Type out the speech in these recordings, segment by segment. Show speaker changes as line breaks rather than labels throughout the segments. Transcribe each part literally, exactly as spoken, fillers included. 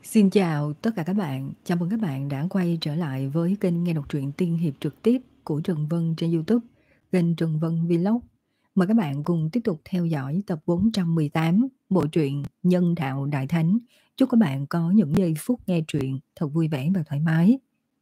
Xin chào tất cả các bạn, chào mừng các bạn đã quay trở lại với kênh nghe đọc truyện tiên hiệp trực tiếp của Trần Vân trên YouTube, kênh Trần Vân Vlog. Mời các bạn cùng tiếp tục theo dõi tập bốn trăm mười tám bộ truyện Nhân Đạo Đại Thánh. Chúc các bạn có những giây phút nghe truyện thật vui vẻ và thoải mái.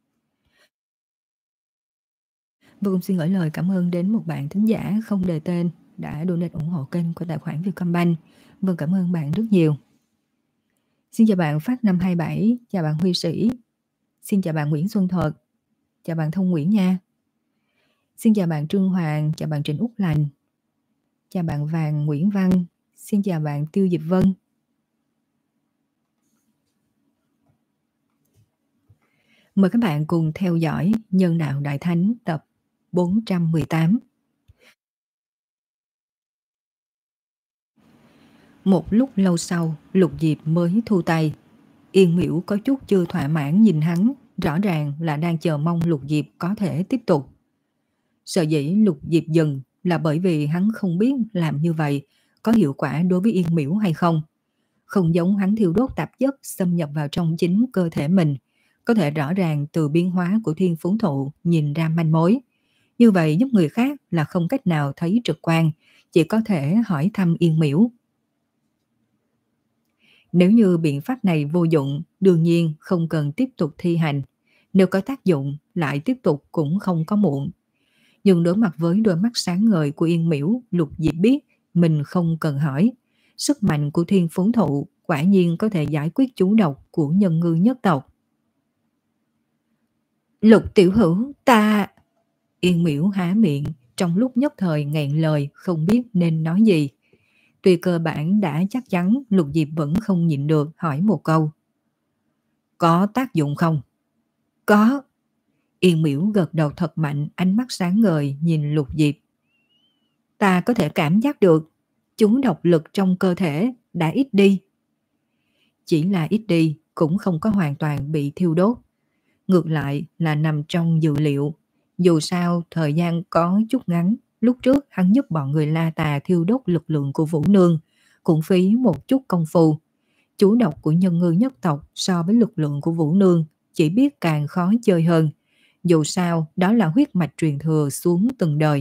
Và cũng xin gửi lời cảm ơn đến một bạn thính giả không đề tên đã donate ủng hộ kênh qua tài khoản Vietcombank. Vâng, cảm ơn bạn rất nhiều. Xin chào bạn Phát năm hai bảy, chào bạn Huy Sĩ, xin chào bạn Nguyễn Xuân Thuật, chào bạn Thông Nguyễn nha. Xin chào bạn Trương Hoàng, chào bạn Trịnh Úc Lành, chào bạn Vàng Nguyễn Văn, xin chào bạn Tiêu Diệp Vân. Mời các bạn cùng theo dõi Nhân Đạo Đại Thánh tập bốn trăm mười tám. Một lúc lâu sau, Lục Diệp mới thu tay. Yên Miễu có chút chưa thỏa mãn nhìn hắn, rõ ràng là đang chờ mong Lục Diệp có thể tiếp tục. Sở dĩ Lục Diệp dừng là bởi vì hắn không biết làm như vậy có hiệu quả đối với Yên Miễu hay không. Không giống hắn thiêu đốt tạp chất xâm nhập vào trong chính cơ thể mình, có thể rõ ràng từ biến hóa của thiên phú thụ nhìn ra manh mối. Như vậy giúp người khác là không cách nào thấy trực quan, chỉ có thể hỏi thăm Yên Miễu. Nếu như biện pháp này vô dụng, đương nhiên không cần tiếp tục thi hành. Nếu có tác dụng, lại tiếp tục cũng không có muộn. Nhưng đối mặt với đôi mắt sáng ngời của Yên Miễu, Lục Diệp biết mình không cần hỏi. Sức mạnh của thiên phú thụ quả nhiên có thể giải quyết chú độc của nhân ngư nhất tộc. Lục tiểu hữu, ta... Yên Miễu há miệng, trong lúc nhất thời nghẹn lời không biết nên nói gì. Tuy cơ bản đã chắc chắn, Lục Diệp vẫn không nhịn được hỏi một câu. Có tác dụng không? Có. Yên Miễu gật đầu thật mạnh, ánh mắt sáng ngời nhìn Lục Diệp. Ta có thể cảm giác được, chúng độc lực trong cơ thể đã ít đi. Chỉ là ít đi, cũng không có hoàn toàn bị thiêu đốt. Ngược lại là nằm trong dự liệu. Dù sao, thời gian có chút ngắn, lúc trước hắn giúp bọn người La Tà thiêu đốt lực lượng của Vũ Nương, cũng phí một chút công phu. Chú độc của nhân ngư nhất tộc so với lực lượng của Vũ Nương chỉ biết càng khó chơi hơn. Dù sao, đó là huyết mạch truyền thừa xuống từng đời.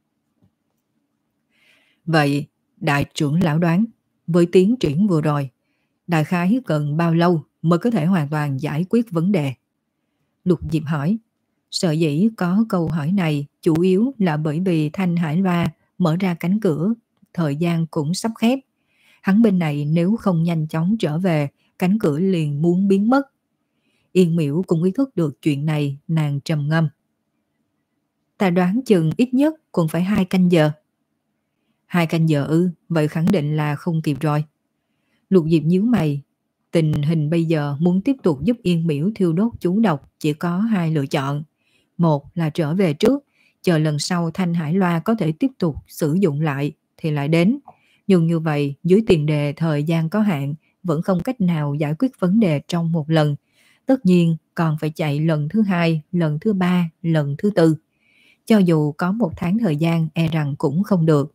Vậy, đại trưởng lão đoán, với tiến triển vừa rồi, đại khái cần bao lâu mới có thể hoàn toàn giải quyết vấn đề? Lục Diệp hỏi. Sở dĩ có câu hỏi này chủ yếu là bởi vì Thanh Hải Loa mở ra cánh cửa, thời gian cũng sắp khép. Hắn bên này nếu không nhanh chóng trở về, cánh cửa liền muốn biến mất. Yên Miễu cũng ý thức được chuyện này, nàng trầm ngâm. Ta đoán chừng ít nhất cũng phải hai canh giờ. Hai canh giờ ư, vậy khẳng định là không kịp rồi. Lục Diệp nhíu mày. Tình hình bây giờ muốn tiếp tục giúp Yên Miễu thiêu đốt chú độc chỉ có hai lựa chọn. Một là trở về trước, chờ lần sau Thanh Hải Loa có thể tiếp tục sử dụng lại thì lại đến. Nhưng như vậy, dưới tiền đề thời gian có hạn, vẫn không cách nào giải quyết vấn đề trong một lần. Tất nhiên còn phải chạy lần thứ hai, lần thứ ba, lần thứ tư. Cho dù có một tháng thời gian e rằng cũng không được.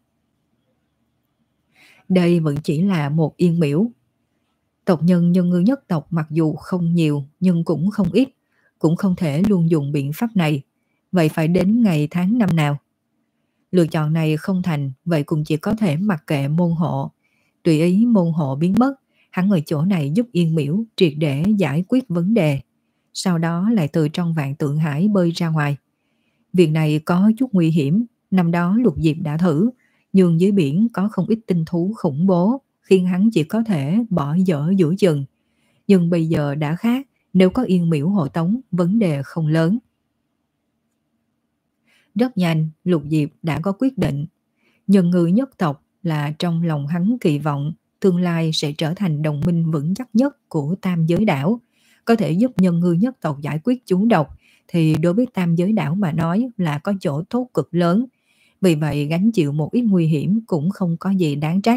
Đây vẫn chỉ là một Yên Miễu. Tộc nhân nhân ngư nhất tộc mặc dù không nhiều nhưng cũng không ít, cũng không thể luôn dùng biện pháp này. Vậy phải đến ngày tháng năm nào? Lựa chọn này không thành, vậy cũng chỉ có thể mặc kệ môn hộ. Tùy ý môn hộ biến mất, hắn ở chỗ này giúp Yên Miễu triệt để giải quyết vấn đề. Sau đó lại từ trong vạn tượng hải bơi ra ngoài. Việc này có chút nguy hiểm, năm đó Lục Diệp đã thử, nhưng dưới biển có không ít tinh thú khủng bố, khiến hắn chỉ có thể bỏ dở giữa chừng. Nhưng bây giờ đã khác, nếu có Yên Miễu hộ tống, vấn đề không lớn. Rất nhanh, Lục Diệp đã có quyết định. Nhân ngư nhất tộc là trong lòng hắn kỳ vọng tương lai sẽ trở thành đồng minh vững chắc nhất của tam giới đảo. Có thể giúp nhân ngư nhất tộc giải quyết chú độc thì đối với tam giới đảo mà nói là có chỗ tốt cực lớn. Vì vậy gánh chịu một ít nguy hiểm cũng không có gì đáng trách.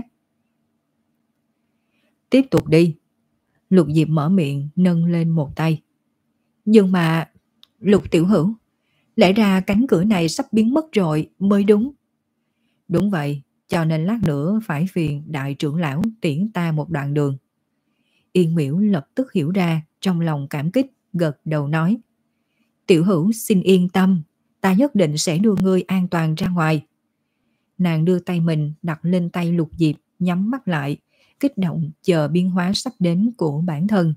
Tiếp tục đi. Lục Diệp mở miệng nâng lên một tay. Nhưng mà... Lục tiểu hữu, lẽ ra cánh cửa này sắp biến mất rồi mới đúng. Đúng vậy, cho nên lát nữa phải phiền đại trưởng lão tiễn ta một đoạn đường. Yên Miễu lập tức hiểu ra, trong lòng cảm kích, gật đầu nói: Tiểu Hữu xin yên tâm, ta nhất định sẽ đưa ngươi an toàn ra ngoài. Nàng đưa tay mình đặt lên tay Lục Diệp, nhắm mắt lại, kích động chờ biến hóa sắp đến của bản thân.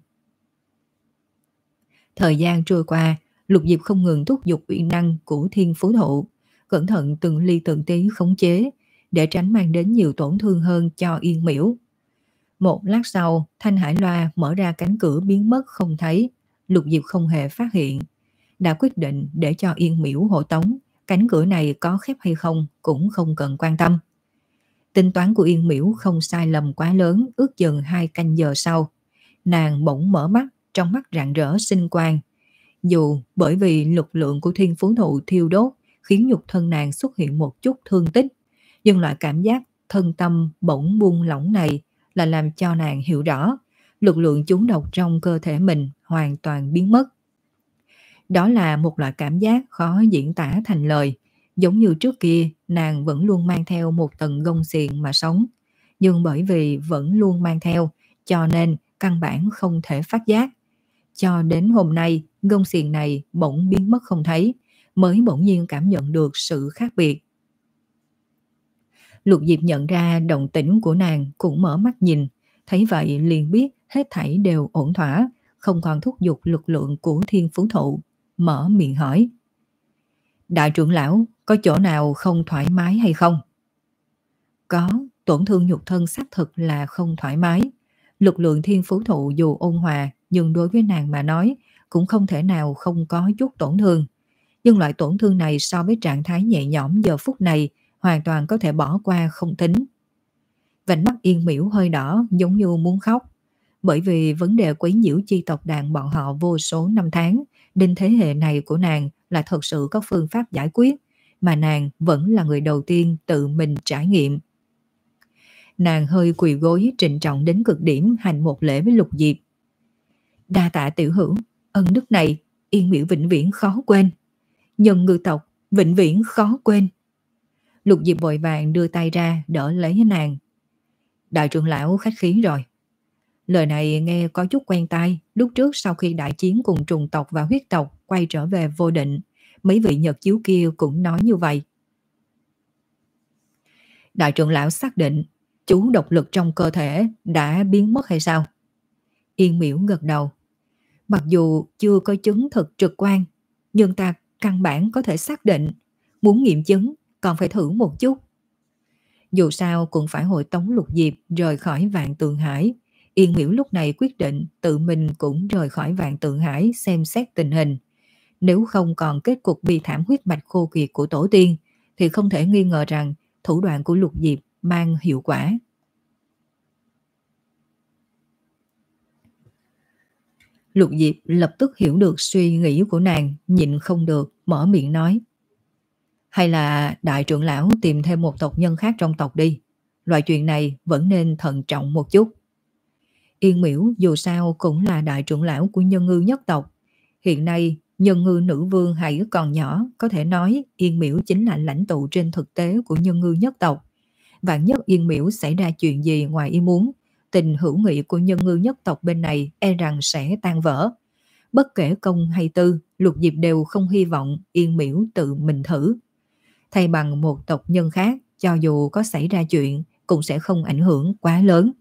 Thời gian trôi qua, Lục Diệp không ngừng thúc giục uy năng của Thiên Phú Thụ, cẩn thận từng ly từng tí khống chế, để tránh mang đến nhiều tổn thương hơn cho Yên Miễu. Một lát sau, Thanh Hải Loa mở ra cánh cửa biến mất không thấy, Lục Diệp không hề phát hiện. Đã quyết định để cho Yên Miễu hộ tống, cánh cửa này có khép hay không cũng không cần quan tâm. Tính toán của Yên Miễu không sai lầm quá lớn, ước chừng hai canh giờ sau, nàng bỗng mở mắt, trong mắt rạng rỡ sinh quang. Dù bởi vì lực lượng của Thiên Phú Thụ thiêu đốt khiến nhục thân nàng xuất hiện một chút thương tích, nhưng loại cảm giác thân tâm bỗng buông lỏng này là làm cho nàng hiểu rõ lực lượng chúng độc trong cơ thể mình hoàn toàn biến mất. Đó là một loại cảm giác khó diễn tả thành lời, giống như trước kia nàng vẫn luôn mang theo một tầng gông xiềng mà sống, nhưng bởi vì vẫn luôn mang theo cho nên căn bản không thể phát giác. Cho đến hôm nay, gông xiềng này bỗng biến mất không thấy, mới bỗng nhiên cảm nhận được sự khác biệt. Lục Diệp nhận ra động tĩnh của nàng, cũng mở mắt nhìn, thấy vậy liền biết hết thảy đều ổn thỏa, không còn thúc giục lực lượng của Thiên Phú Thụ, mở miệng hỏi: Đại trưởng lão, có chỗ nào không thoải mái hay không? Có, tổn thương nhục thân xác thực là không thoải mái. Lực lượng Thiên Phú Thụ dù ôn hòa, nhưng đối với nàng mà nói cũng không thể nào không có chút tổn thương. Nhưng loại tổn thương này so với trạng thái nhẹ nhõm giờ phút này hoàn toàn có thể bỏ qua không tính. Vành mắt Yên Miễu hơi đỏ, giống như muốn khóc. Bởi vì vấn đề quấy nhiễu chi tộc đàn bọn họ vô số năm tháng, đến thế hệ này của nàng là thật sự có phương pháp giải quyết, mà nàng vẫn là người đầu tiên tự mình trải nghiệm. Nàng hơi quỳ gối trịnh trọng đến cực điểm, hành một lễ với Lục Diệp. Đa tạ tiểu hữu, ân đức này Yên Miễu vĩnh viễn khó quên. Nhân ngư tộc vĩnh viễn khó quên. Lục Diệp vội vàng đưa tay ra đỡ lấy nàng. Đại trưởng lão khách khí rồi. Lời này nghe có chút quen tai, lúc trước sau khi đại chiến cùng trùng tộc và huyết tộc quay trở về vô định, mấy vị nhật chiếu kia cũng nói như vậy. Đại trưởng lão xác định chú độc lực trong cơ thể đã biến mất hay sao? Yên Miễu gật đầu. Mặc dù chưa có chứng thực trực quan, nhưng ta căn bản có thể xác định, muốn nghiệm chứng còn phải thử một chút. Dù sao cũng phải hội tống Lục Diệp rời khỏi Vạn Tượng Hải. Yên Miễu lúc này quyết định tự mình cũng rời khỏi Vạn Tượng Hải xem xét tình hình. Nếu không còn kết cục bi thảm huyết mạch khô kiệt của tổ tiên, thì không thể nghi ngờ rằng thủ đoạn của Lục Diệp mang hiệu quả. Lục Diệp lập tức hiểu được suy nghĩ của nàng, nhịn không được, mở miệng nói. Hay là đại trưởng lão tìm thêm một tộc nhân khác trong tộc đi. Loại chuyện này vẫn nên thận trọng một chút. Yên Miễu dù sao cũng là đại trưởng lão của nhân ngư nhất tộc. Hiện nay nhân ngư nữ vương hãy còn nhỏ, có thể nói Yên Miễu chính là lãnh tụ trên thực tế của nhân ngư nhất tộc. Vạn nhất Yên Miễu xảy ra chuyện gì ngoài ý muốn, tình hữu nghị của nhân ngư nhất tộc bên này e rằng sẽ tan vỡ. Bất kể công hay tư, Lục Diệp đều không hy vọng Yên Miễu tự mình thử. Thay bằng một tộc nhân khác, cho dù có xảy ra chuyện cũng sẽ không ảnh hưởng quá lớn.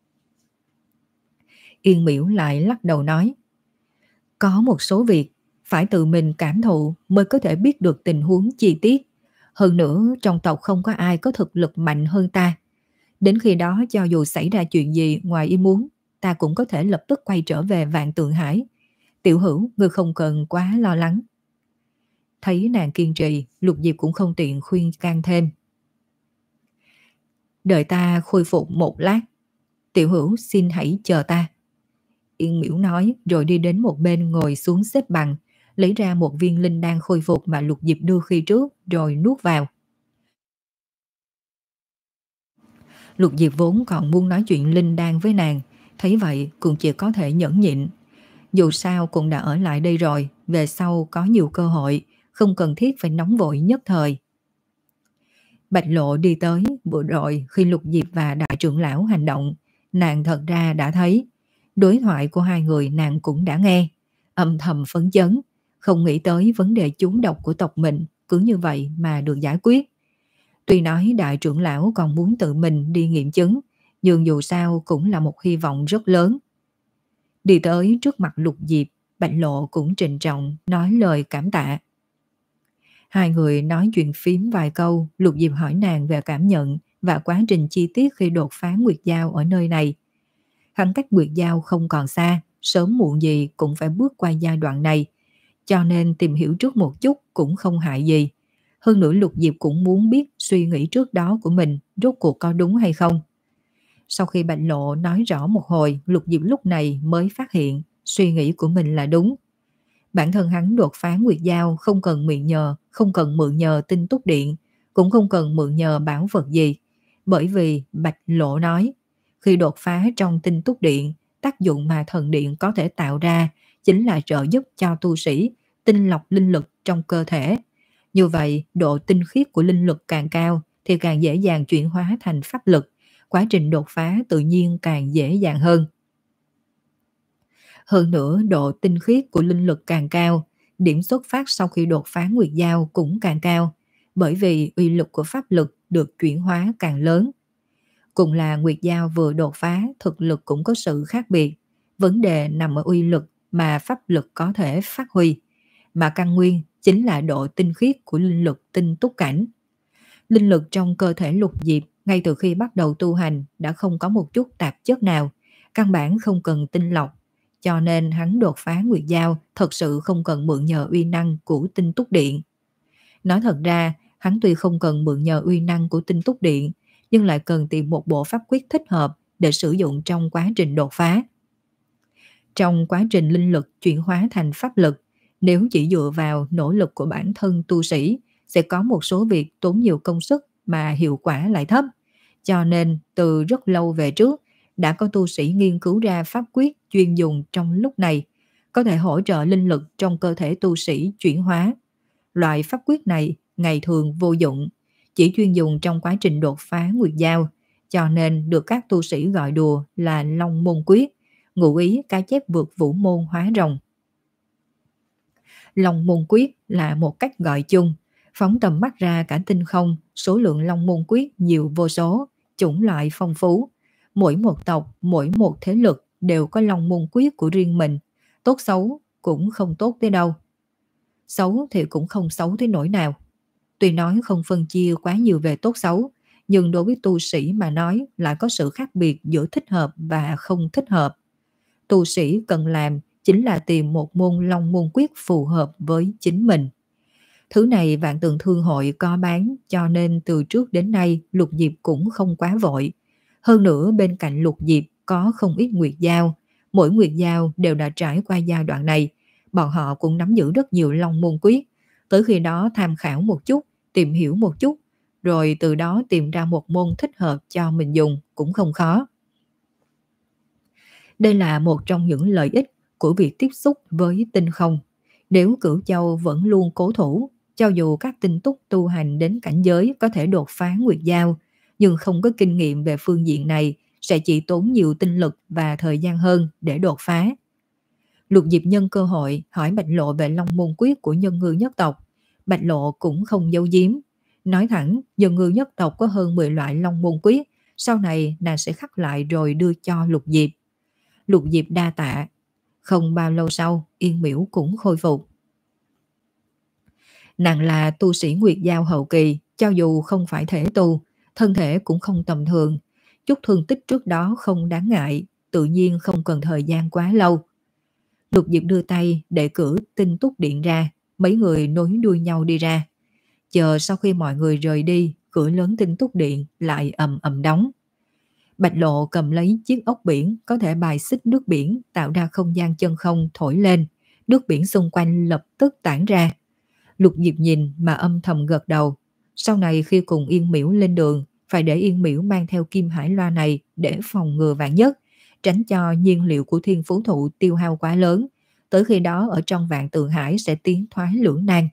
Yên Miễu lại lắc đầu nói, có một số việc phải tự mình cảm thụ mới có thể biết được tình huống chi tiết. Hơn nữa trong tộc không có ai có thực lực mạnh hơn ta. Đến khi đó cho dù xảy ra chuyện gì ngoài ý muốn, ta cũng có thể lập tức quay trở về Vạn Tượng Hải. Tiểu hữu, ngươi không cần quá lo lắng. Thấy nàng kiên trì, Lục Diệp cũng không tiện khuyên can thêm. Đợi ta khôi phục một lát. Tiểu hữu xin hãy chờ ta. Yên Miễu nói rồi đi đến một bên ngồi xuống xếp bằng, lấy ra một viên linh đan khôi phục mà Lục Diệp đưa khi trước rồi nuốt vào. Lục Diệp vốn còn muốn nói chuyện linh đan với nàng, thấy vậy cũng chỉ có thể nhẫn nhịn. Dù sao cũng đã ở lại đây rồi, về sau có nhiều cơ hội, không cần thiết phải nóng vội nhất thời. Bạch Lộ đi tới, vừa rồi khi Lục Diệp và đại trưởng lão hành động, nàng thật ra đã thấy. Đối thoại của hai người nàng cũng đã nghe, âm thầm phấn chấn, không nghĩ tới vấn đề chúng độc của tộc mình cứ như vậy mà được giải quyết. Tuy nói đại trưởng lão còn muốn tự mình đi nghiệm chứng, nhưng dù sao cũng là một hy vọng rất lớn. Đi tới trước mặt Lục Diệp, Bạch Lộ cũng trịnh trọng nói lời cảm tạ. Hai người nói chuyện phím vài câu, Lục Diệp hỏi nàng về cảm nhận và quá trình chi tiết khi đột phá Nguyệt Giao ở nơi này. Hắn cách Nguyệt Giao không còn xa, sớm muộn gì cũng phải bước qua giai đoạn này, cho nên tìm hiểu trước một chút cũng không hại gì. Hơn nữa Lục Diệp cũng muốn biết suy nghĩ trước đó của mình rốt cuộc có đúng hay không. Sau khi Bạch Lộ nói rõ một hồi, Lục Diệp lúc này mới phát hiện suy nghĩ của mình là đúng. Bản thân hắn đột phá Nguyệt Giao không cần mượn nhờ, không cần mượn nhờ tinh túc điện, cũng không cần mượn nhờ bảo vật gì. Bởi vì Bạch Lộ nói, khi đột phá trong tinh túc điện, tác dụng mà thần điện có thể tạo ra chính là trợ giúp cho tu sĩ tinh lọc linh lực trong cơ thể. Như vậy, độ tinh khiết của linh lực càng cao thì càng dễ dàng chuyển hóa thành pháp lực, quá trình đột phá tự nhiên càng dễ dàng hơn. Hơn nữa, độ tinh khiết của linh lực càng cao, điểm xuất phát sau khi đột phá Nguyệt Giao cũng càng cao, bởi vì uy lực của pháp lực được chuyển hóa càng lớn. Cùng là Nguyệt Giao vừa đột phá, thực lực cũng có sự khác biệt. Vấn đề nằm ở uy lực mà pháp lực có thể phát huy, mà căn nguyên chính là độ tinh khiết của linh lực tinh túc cảnh. Linh lực trong cơ thể Lục Diệp ngay từ khi bắt đầu tu hành đã không có một chút tạp chất nào, căn bản không cần tinh lọc, cho nên hắn đột phá Nguyệt Giao thật sự không cần mượn nhờ uy năng của tinh túc điện. Nói thật ra, hắn tuy không cần mượn nhờ uy năng của tinh túc điện, nhưng lại cần tìm một bộ pháp quyết thích hợp để sử dụng trong quá trình đột phá. Trong quá trình linh lực chuyển hóa thành pháp lực, nếu chỉ dựa vào nỗ lực của bản thân tu sĩ, sẽ có một số việc tốn nhiều công sức mà hiệu quả lại thấp. Cho nên, từ rất lâu về trước, đã có tu sĩ nghiên cứu ra pháp quyết chuyên dùng trong lúc này, có thể hỗ trợ linh lực trong cơ thể tu sĩ chuyển hóa. Loại pháp quyết này ngày thường vô dụng, chỉ chuyên dùng trong quá trình đột phá Nguyệt Giao, cho nên được các tu sĩ gọi đùa là Long Môn Quyết, ngụ ý cá chép vượt vũ môn hóa rồng. Long Môn Quyết là một cách gọi chung, phóng tầm mắt ra cả tinh không, số lượng Long Môn Quyết nhiều vô số, chủng loại phong phú. Mỗi một tộc, mỗi một thế lực đều có Long Môn Quyết của riêng mình, tốt xấu cũng không tốt tới đâu. Xấu thì cũng không xấu tới nỗi nào. Tuy nói không phân chia quá nhiều về tốt xấu, nhưng đối với tu sĩ mà nói lại có sự khác biệt giữa thích hợp và không thích hợp. Tu sĩ cần làm chính là tìm một môn Long Môn Quyết phù hợp với chính mình. Thứ này Vạn Tường Thương hội có bán, cho nên từ trước đến nay Lục Diệp cũng không quá vội. Hơn nữa bên cạnh Lục Diệp có không ít Nguyệt Giao, mỗi Nguyệt Giao đều đã trải qua giai đoạn này, bọn họ cũng nắm giữ rất nhiều Long Môn Quyết. Tới khi đó tham khảo một chút, tìm hiểu một chút, rồi từ đó tìm ra một môn thích hợp cho mình dùng cũng không khó. Đây là một trong những lợi ích của việc tiếp xúc với tinh không. Nếu Cửu Châu vẫn luôn cố thủ, cho dù các tinh túc tu hành đến cảnh giới có thể đột phá Nguyệt Giao, nhưng không có kinh nghiệm về phương diện này, sẽ chỉ tốn nhiều tinh lực và thời gian hơn để đột phá. Lục Diệp nhân cơ hội hỏi Bạch Lộ về Long Môn Quyết của Nhân Ngư nhất tộc. Bạch Lộ cũng không giấu giếm, nói thẳng Nhân Ngư nhất tộc có hơn mười loại Long Môn Quyết, sau này nàng sẽ khắc lại rồi đưa cho Lục Diệp. Lục Diệp đa tạ. Không bao lâu sau, Yên Miễu cũng khôi phục. Nàng là tu sĩ Nguyệt Giao hậu kỳ, cho dù không phải thể tu, thân thể cũng không tầm thường. Chút thương tích trước đó không đáng ngại, tự nhiên không cần thời gian quá lâu. Lục Diệp đưa tay để cử tinh túc điện ra, mấy người nối đuôi nhau đi ra. Chờ sau khi mọi người rời đi, cửa lớn tinh túc điện lại ầm ầm đóng. Bạch Lộ cầm lấy chiếc ốc biển có thể bài xích nước biển, tạo ra không gian chân không thổi lên, nước biển xung quanh lập tức tản ra. Lục Diệp nhìn mà âm thầm gật đầu. Sau này khi cùng Yên Miễu lên đường, phải để Yên Miễu mang theo kim hải loa này để phòng ngừa vạn nhất, tránh cho nhiên liệu của Thiên Phú Thụ tiêu hao quá lớn. Tới khi đó ở trong Vạn Tượng Hải sẽ tiến thoái lưỡng nan.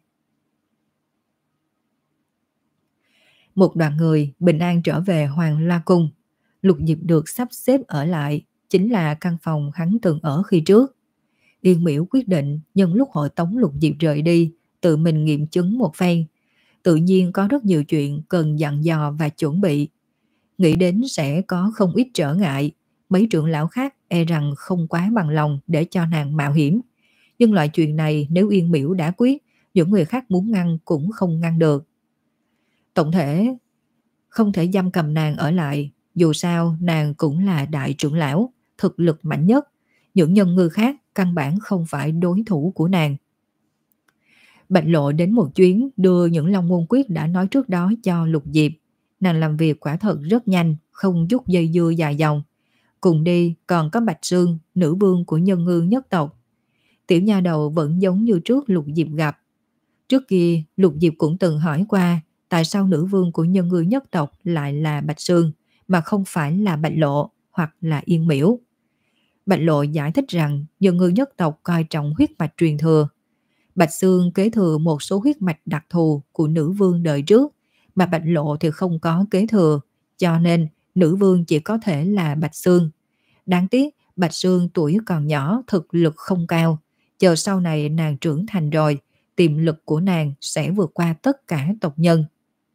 Một đoàn người bình an trở về Hoàng La Cung. Lục Diệp được sắp xếp ở lại, chính là căn phòng hắn từng ở khi trước. Yên Miễu quyết định nhân lúc hội tống Lục Diệp rời đi, tự mình nghiệm chứng một phen. Tự nhiên có rất nhiều chuyện cần dặn dò và chuẩn bị. Nghĩ đến sẽ có không ít trở ngại, mấy trưởng lão khác e rằng không quá bằng lòng để cho nàng mạo hiểm. Nhưng loại chuyện này nếu Yên Miễu đã quyết, những người khác muốn ngăn cũng không ngăn được. Tổng thể, không thể giam cầm nàng ở lại, dù sao nàng cũng là đại trưởng lão, thực lực mạnh nhất. Những nhân ngư khác căn bản không phải đối thủ của nàng. Bạch Lộ đến một chuyến đưa những Long Môn Quyết đã nói trước đó cho Lục Diệp. Nàng làm việc quả thật rất nhanh, không chút dây dưa dài dòng. Cùng đi còn có Bạch Sương, nữ vương của nhân ngư nhất tộc. Tiểu nha đầu vẫn giống như trước Lục Diệp gặp. Trước kia Lục Diệp cũng từng hỏi qua tại sao nữ vương của nhân ngư nhất tộc lại là Bạch Sương mà không phải là Bạch Lộ hoặc là Yên Miễu. Bạch Lộ giải thích rằng nhân ngư nhất tộc coi trọng huyết mạch truyền thừa. Bạch Sương kế thừa một số huyết mạch đặc thù của nữ vương đời trước, mà Bạch Lộ thì không có kế thừa, cho nên nữ vương chỉ có thể là Bạch Sương. Đáng tiếc Bạch Sương tuổi còn nhỏ, thực lực không cao, chờ sau này nàng trưởng thành rồi, tiềm lực của nàng sẽ vượt qua tất cả tộc nhân.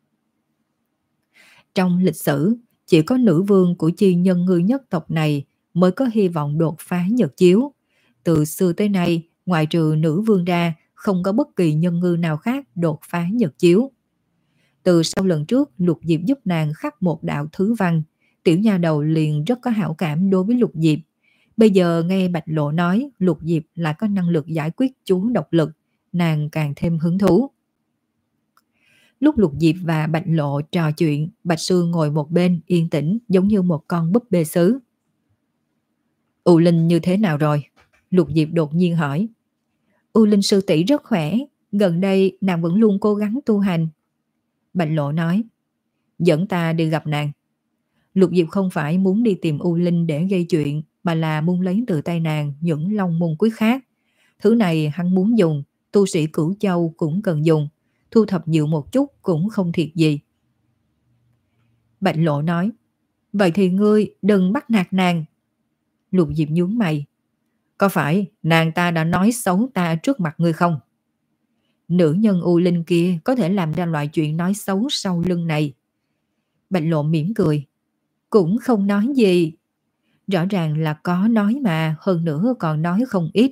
Trong lịch sử, chỉ có nữ vương của chi nhân ngư nhất tộc này mới có hy vọng đột phá nhật chiếu. Từ xưa tới nay, ngoại trừ nữ vương ra, không có bất kỳ nhân ngư nào khác đột phá nhật chiếu. Từ sau lần trước Lục Diệp giúp nàng khắc một đạo thứ văn, tiểu nha đầu liền rất có hảo cảm đối với Lục Diệp. Bây giờ nghe Bạch Lộ nói Lục Diệp lại có năng lực giải quyết chú độc lực, nàng càng thêm hứng thú. Lúc Lục Diệp và Bạch Lộ trò chuyện, Bạch Sương ngồi một bên yên tĩnh giống như một con búp bê sứ. U Linh như thế nào rồi? Lục Diệp đột nhiên hỏi. U Linh sư tỷ rất khỏe, gần đây nàng vẫn luôn cố gắng tu hành. Bạch Lộ nói. Dẫn ta đi gặp nàng. Lục Diệp không phải muốn đi tìm U Linh để gây chuyện, mà là muốn lấy từ tay nàng những Long Môn Quyết khác. Thứ này hắn muốn dùng, tu sĩ Cửu Châu cũng cần dùng, thu thập nhiều một chút cũng không thiệt gì. Bạch Lộ nói. Vậy thì ngươi đừng bắt nạt nàng. Lục Diệp nhướng mày. Có phải nàng ta đã nói xấu ta trước mặt ngươi không? Nữ nhân U Linh kia có thể làm ra loại chuyện nói xấu sau lưng này. Bạch Lộ mỉm cười. Cũng không nói gì. Rõ ràng là có nói mà, hơn nữa còn nói không ít.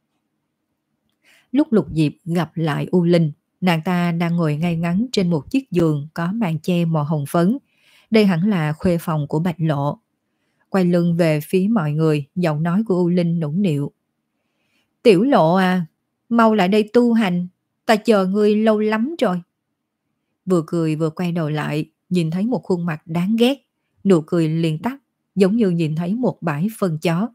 Lúc Lục Diệp gặp lại U Linh, nàng ta đang ngồi ngay ngắn trên một chiếc giường có màn che màu hồng phấn. Đây hẳn là khuê phòng của Bạch Lộ. Quay lưng về phía mọi người, giọng nói của U Linh nũng nịu. Tiểu Lộ à, mau lại đây tu hành, ta chờ ngươi lâu lắm rồi. Vừa cười vừa quay đầu lại, nhìn thấy một khuôn mặt đáng ghét, nụ cười liền tắt, giống như nhìn thấy một bãi phân chó.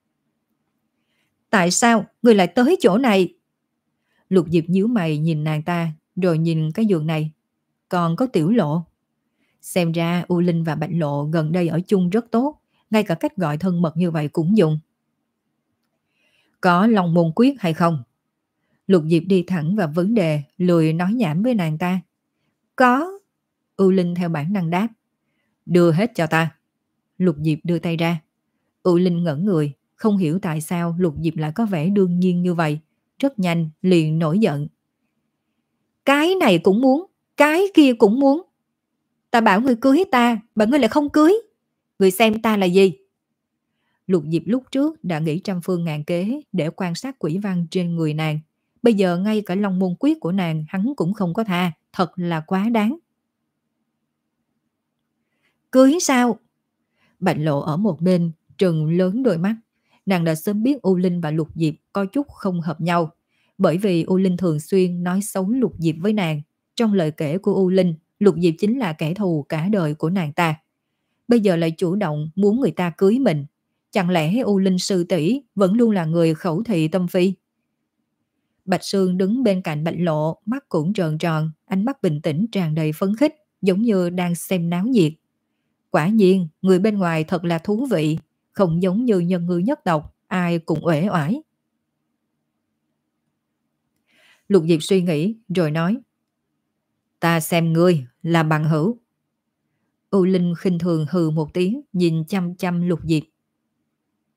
Tại sao ngươi lại tới chỗ này? Lục Diệp nhíu mày nhìn nàng ta, rồi nhìn cái giường này. Còn có Tiểu Lộ. Xem ra U Linh và Bạch Lộ gần đây ở chung rất tốt, ngay cả cách gọi thân mật như vậy cũng dùng. Có Long Môn Quyết hay không? Lục Diệp đi thẳng vào vấn đề, lười nói nhảm với nàng ta. Có. U Linh theo bản năng đáp. Đưa hết cho ta. Lục Diệp đưa tay ra. U Linh ngẩn người, không hiểu tại sao Lục Diệp lại có vẻ đương nhiên như vậy. Rất nhanh liền nổi giận. Cái này cũng muốn, cái kia cũng muốn. Ta bảo ngươi cưới ta, mà ngươi lại không cưới. Ngươi xem ta là gì? Lục Diệp lúc trước đã nghĩ trăm phương ngàn kế để quan sát quỷ văn trên người nàng. Bây giờ ngay cả Long Môn Quyết của nàng hắn cũng không có tha, thật là quá đáng. Cưới sao? Bạch Lộ ở một bên, trừng lớn đôi mắt. Nàng đã sớm biết U Linh và Lục Diệp có chút không hợp nhau. Bởi vì U Linh thường xuyên nói xấu Lục Diệp với nàng. Trong lời kể của U Linh, Lục Diệp chính là kẻ thù cả đời của nàng ta. Bây giờ lại chủ động muốn người ta cưới mình. Chẳng lẽ U Linh sư tỷ vẫn luôn là người khẩu thị tâm phi? Bạch Sương đứng bên cạnh Bạch Lộ, mắt cũng tròn tròn, ánh mắt bình tĩnh tràn đầy phấn khích, giống như đang xem náo nhiệt. Quả nhiên, người bên ngoài thật là thú vị, không giống như nhân ngư nhất tộc, ai cũng uể oải. Lục Diệp suy nghĩ rồi nói. Ta xem ngươi là bằng hữu. U Linh khinh thường hừ một tiếng, nhìn chăm chăm Lục Diệp.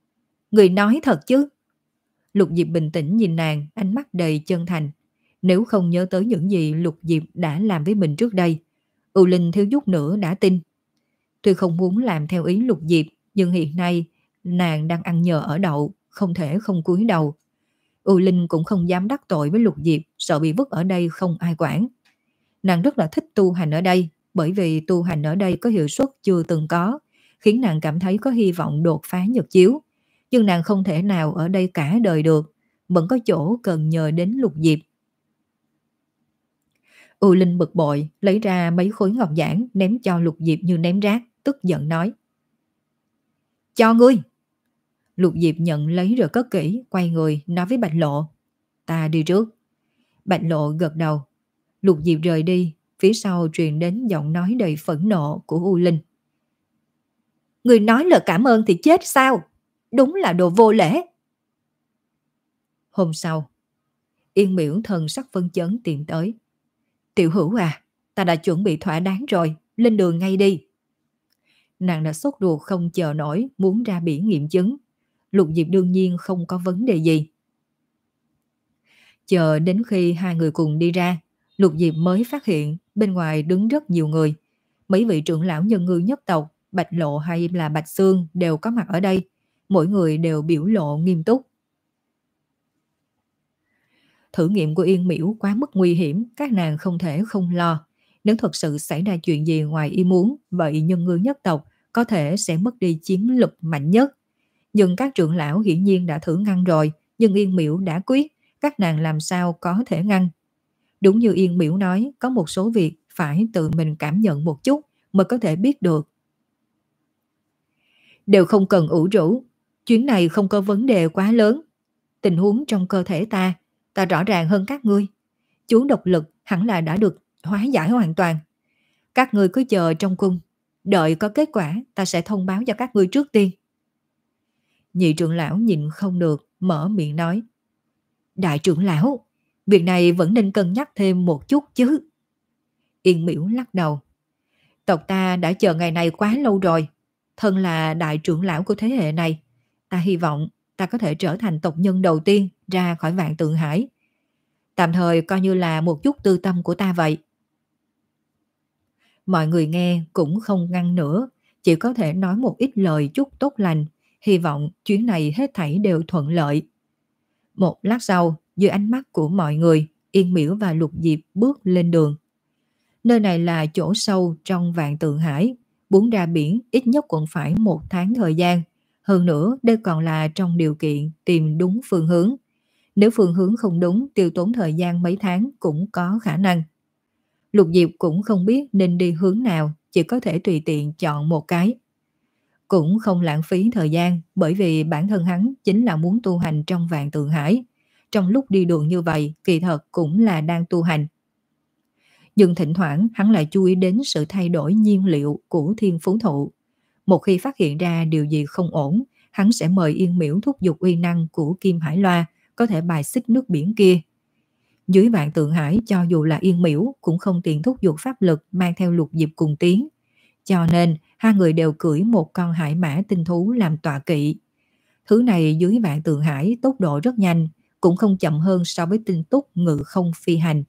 Người nói thật chứ? Lục Diệp bình tĩnh nhìn nàng, ánh mắt đầy chân thành. Nếu không nhớ tới những gì Lục Diệp đã làm với mình trước đây, U Linh thiếu chút nữa đã tin. Tuy không muốn làm theo ý Lục Diệp, nhưng hiện nay nàng đang ăn nhờ ở đậu, không thể không cúi đầu. U Linh cũng không dám đắc tội với Lục Diệp, sợ bị vứt ở đây không ai quản. Nàng rất là thích tu hành ở đây, bởi vì tu hành ở đây có hiệu suất chưa từng có, khiến nàng cảm thấy có hy vọng đột phá nhật chiếu. Nhưng nàng không thể nào ở đây cả đời được, vẫn có chỗ cần nhờ đến Lục Diệp. U Linh bực bội, lấy ra mấy khối ngọc giản ném cho Lục Diệp như ném rác, tức giận nói. Cho ngươi! Lục Diệp nhận lấy rồi cất kỹ, quay người nói với Bạch Lộ. Ta đi trước. Bạch Lộ gật đầu. Lục Diệp rời đi, phía sau truyền đến giọng nói đầy phẫn nộ của U Linh. Người nói lời cảm ơn thì chết sao? Đúng là đồ vô lễ. Hôm sau, Yên Miễu thần sắc phân chấn tìm tới. Tiểu Hữu à, ta đã chuẩn bị thỏa đáng rồi, lên đường ngay đi. Nàng đã sốt ruột không chờ nổi, muốn ra biển nghiệm chứng. Lục Diệp đương nhiên không có vấn đề gì. Chờ đến khi hai người cùng đi ra, Lục Diệp mới phát hiện bên ngoài đứng rất nhiều người. Mấy vị trưởng lão nhân ngư nhất tộc, Bạch Lộ hay là Bạch Xương đều có mặt ở đây. Mỗi người đều biểu lộ nghiêm túc. Thử nghiệm của Yên Miễu quá mức nguy hiểm, các nàng không thể không lo. Nếu thật sự xảy ra chuyện gì ngoài ý muốn, vậy nhân ngư nhất tộc có thể sẽ mất đi chiến lực mạnh nhất. Nhưng các trưởng lão hiển nhiên đã thử ngăn rồi, nhưng Yên Miễu đã quyết, các nàng làm sao có thể ngăn. Đúng như Yên Miễu nói, có một số việc phải tự mình cảm nhận một chút mới có thể biết được. Đều không cần ủ rũ, chuyến này không có vấn đề quá lớn. Tình huống trong cơ thể ta, ta rõ ràng hơn các ngươi. Chú độc lực hẳn là đã được hóa giải hoàn toàn. Các ngươi cứ chờ trong cung, đợi có kết quả ta sẽ thông báo cho các ngươi trước tiên. Nhị trưởng lão nhìn không được, mở miệng nói. Đại trưởng lão, việc này vẫn nên cân nhắc thêm một chút chứ. Yên Miễu lắc đầu. Tộc ta đã chờ ngày này quá lâu rồi. Thân là đại trưởng lão của thế hệ này, ta hy vọng ta có thể trở thành tộc nhân đầu tiên ra khỏi Vạn Tượng Hải. Tạm thời coi như là một chút tư tâm của ta vậy. Mọi người nghe cũng không ngăn nữa, chỉ có thể nói một ít lời chúc tốt lành, hy vọng chuyến này hết thảy đều thuận lợi. Một lát sau, dưới ánh mắt của mọi người, Yên Miễu và Lục Diệp bước lên đường. Nơi này là chỗ sâu trong Vạn Tượng Hải, muốn ra biển ít nhất cũng phải một tháng thời gian. Hơn nữa, đây còn là trong điều kiện tìm đúng phương hướng. Nếu phương hướng không đúng, tiêu tốn thời gian mấy tháng cũng có khả năng. Lục Diệp cũng không biết nên đi hướng nào, chỉ có thể tùy tiện chọn một cái. Cũng không lãng phí thời gian, bởi vì bản thân hắn chính là muốn tu hành trong Vạn Tượng Hải. Trong lúc đi đường như vậy, kỳ thật cũng là đang tu hành. Nhưng thỉnh thoảng hắn lại chú ý đến sự thay đổi nhiên liệu của thiên phú thụ. Một khi phát hiện ra điều gì không ổn, hắn sẽ mời Yên Miễu thúc giục uy năng của Kim Hải Loa, có thể bài xích nước biển kia. Dưới Vạn Tượng Hải, cho dù là Yên Miễu cũng không tiện thúc giục pháp lực mang theo Lục Diệp cùng tiến. Cho nên, hai người đều cưỡi một con hải mã tinh thú làm tọa kỵ. Thứ này dưới Vạn Tượng Hải tốc độ rất nhanh, cũng không chậm hơn so với tinh túc ngự không phi hành.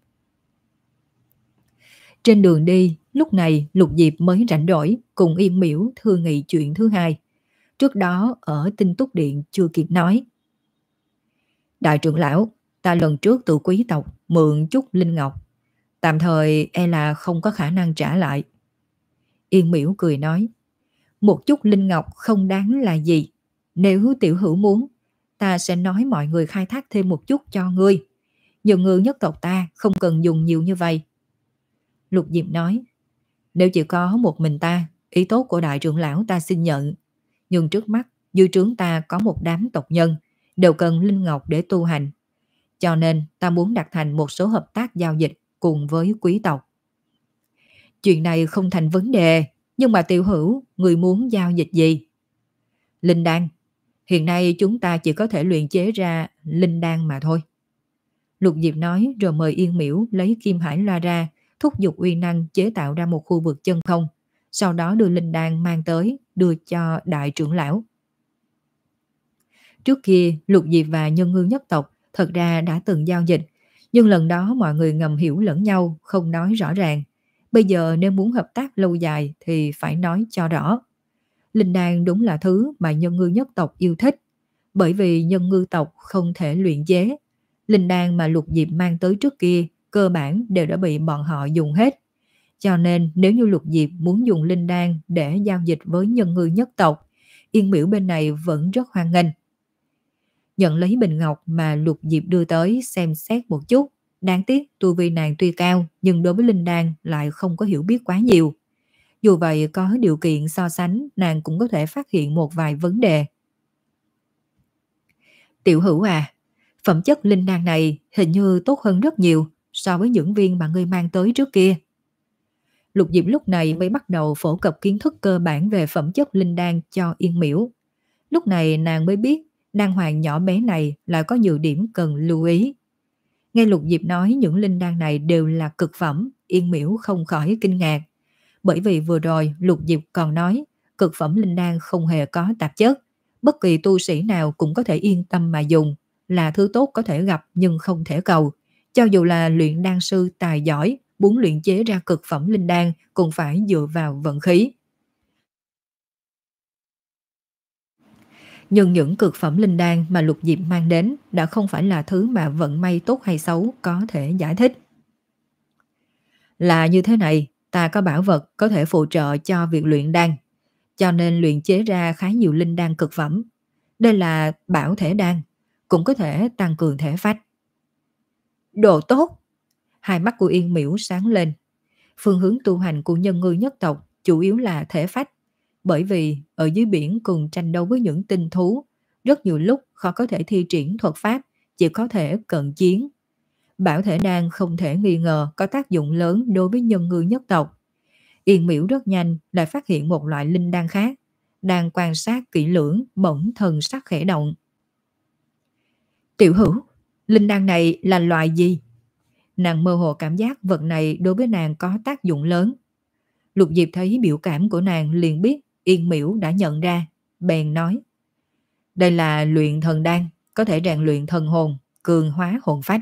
Trên đường đi, lúc này Lục Diệp mới rảnh rỗi cùng Yên Miễu thương nghị chuyện thứ hai. Trước đó ở tinh túc điện chưa kịp nói. Đại trưởng lão, ta lần trước từ quý tộc mượn chút linh ngọc. Tạm thời e là không có khả năng trả lại. Yên Miễu cười nói. Một chút linh ngọc không đáng là gì. Nếu tiểu hữu muốn, ta sẽ nói mọi người khai thác thêm một chút cho ngươi. Nhưng ngư nhất tộc ta không cần dùng nhiều như vậy. Lục Diệp nói. Nếu chỉ có một mình ta, ý tốt của đại trưởng lão ta xin nhận. Nhưng trước mắt, dưới trướng ta có một đám tộc nhân, đều cần linh ngọc để tu hành. Cho nên ta muốn đặt thành một số hợp tác giao dịch cùng với quý tộc. Chuyện này không thành vấn đề, nhưng mà tiểu hữu, người muốn giao dịch gì? Linh đan. Hiện nay chúng ta chỉ có thể luyện chế ra linh đan mà thôi. Lục Diệp nói rồi mời Yên Miễu lấy Kim Hải Loa ra, thúc giục uy năng chế tạo ra một khu vực chân không. Sau đó đưa linh đan mang tới, đưa cho đại trưởng lão. Trước kia, Lục Diệp và Nhân Ngư nhất tộc thật ra đã từng giao dịch, nhưng lần đó mọi người ngầm hiểu lẫn nhau, không nói rõ ràng. Bây giờ nếu muốn hợp tác lâu dài thì phải nói cho rõ. Linh đan đúng là thứ mà Nhân Ngư nhất tộc yêu thích, bởi vì Nhân Ngư tộc không thể luyện chế. Linh đan mà Lục Diệp mang tới trước kia cơ bản đều đã bị bọn họ dùng hết. Cho nên nếu như Lục Diệp muốn dùng linh đan để giao dịch với Nhân Ngư nhất tộc, Yên Miễu bên này vẫn rất hoan nghênh. Nhận lấy bình ngọc mà Lục Diệp đưa tới xem xét một chút. Đáng tiếc tu vi nàng tuy cao nhưng đối với linh đan lại không có hiểu biết quá nhiều. Dù vậy có điều kiện so sánh nàng cũng có thể phát hiện một vài vấn đề. Tiểu Hữu à, phẩm chất linh đan này hình như tốt hơn rất nhiều so với những viên mà ngươi mang tới trước kia. Lục Diệp lúc này mới bắt đầu phổ cập kiến thức cơ bản về phẩm chất linh đan cho Yên Miễu. Lúc này nàng mới biết đan hoàng nhỏ bé này lại có nhiều điểm cần lưu ý. Nghe Lục Diệp nói những linh đan này đều là cực phẩm, Yên Miễu không khỏi kinh ngạc. Bởi vì vừa rồi Lục Diệp còn nói cực phẩm linh đan không hề có tạp chất, bất kỳ tu sĩ nào cũng có thể yên tâm mà dùng, là thứ tốt có thể gặp nhưng không thể cầu. Cho dù là luyện đan sư tài giỏi, muốn luyện chế ra cực phẩm linh đan cũng phải dựa vào vận khí. Nhưng những cực phẩm linh đan mà Lục Diệp mang đến đã không phải là thứ mà vận may tốt hay xấu có thể giải thích. Là như thế này, ta có bảo vật có thể phụ trợ cho việc luyện đan, cho nên luyện chế ra khá nhiều linh đan cực phẩm. Đây là bảo thể đan, cũng có thể tăng cường thể phách. Đồ tốt! Hai mắt của Yên Miễu sáng lên. Phương hướng tu hành của Nhân Ngư nhất tộc chủ yếu là thể phách, bởi vì ở dưới biển cùng tranh đấu với những tinh thú, rất nhiều lúc khó có thể thi triển thuật pháp, chỉ có thể cận chiến. Bảo thể đan không thể nghi ngờ có tác dụng lớn đối với Nhân Ngư nhất tộc. Yên Miễu rất nhanh lại phát hiện một loại linh đan khác, đang quan sát kỹ lưỡng bỗng thần sắc khẽ động. Tiểu Hữu, linh đan này là loại gì? Nàng mơ hồ cảm giác vật này đối với nàng có tác dụng lớn. Lục Diệp thấy biểu cảm của nàng liền biết Yên Miễu đã nhận ra, bèn nói. Đây là luyện thần đan, có thể rèn luyện thần hồn, cường hóa hồn phách.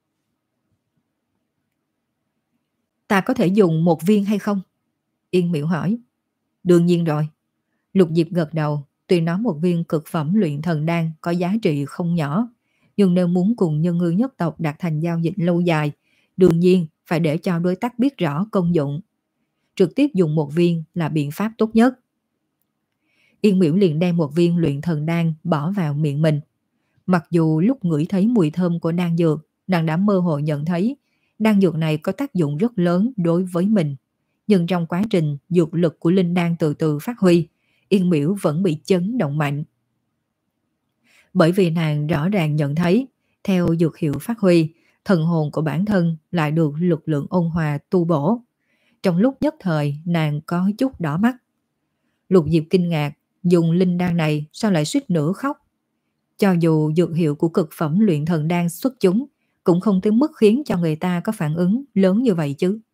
Ta có thể dùng một viên hay không? Yên Miễu hỏi. Đương nhiên rồi. Lục Diệp gật đầu, tuy nói một viên cực phẩm luyện thần đan có giá trị không nhỏ, nhưng nếu muốn cùng Nhân Ngư nhất tộc đạt thành giao dịch lâu dài, đương nhiên phải để cho đối tác biết rõ công dụng. Trực tiếp dùng một viên là biện pháp tốt nhất. Yên Miễu liền đem một viên luyện thần đan bỏ vào miệng mình. Mặc dù lúc ngửi thấy mùi thơm của đan dược, nàng đã mơ hồ nhận thấy đan dược này có tác dụng rất lớn đối với mình. Nhưng trong quá trình dược lực của linh đan từ từ phát huy, Yên Miễu vẫn bị chấn động mạnh. Bởi vì nàng rõ ràng nhận thấy, theo dược hiệu phát huy, thần hồn của bản thân lại được lực lượng ôn hòa tu bổ. Trong lúc nhất thời, nàng có chút đỏ mắt. Lục Diệp kinh ngạc, dùng linh đan này sao lại suýt nữa khóc. Cho dù dược hiệu của cực phẩm luyện thần đan xuất chúng, cũng không tới mức khiến cho người ta có phản ứng lớn như vậy chứ.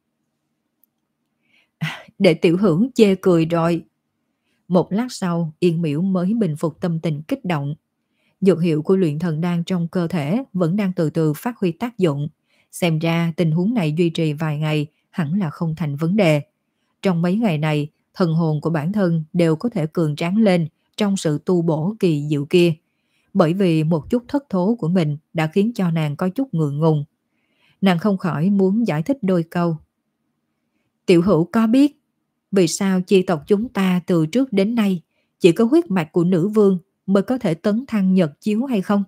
À, để Tiểu Hữu chê cười rồi. Một lát sau, Yên Miễu mới bình phục tâm tình kích động. Dược hiệu của luyện thần đan trong cơ thể vẫn đang từ từ phát huy tác dụng. Xem ra tình huống này duy trì vài ngày hẳn là không thành vấn đề. Trong mấy ngày này, thần hồn của bản thân đều có thể cường tráng lên trong sự tu bổ kỳ diệu kia. Bởi vì một chút thất thố của mình đã khiến cho nàng có chút ngượng ngùng. Nàng không khỏi muốn giải thích đôi câu. Tiểu Hữu có biết vì sao chi tộc chúng ta từ trước đến nay chỉ có huyết mạch của nữ vương mới có thể tấn thăng nhật chiếu hay không?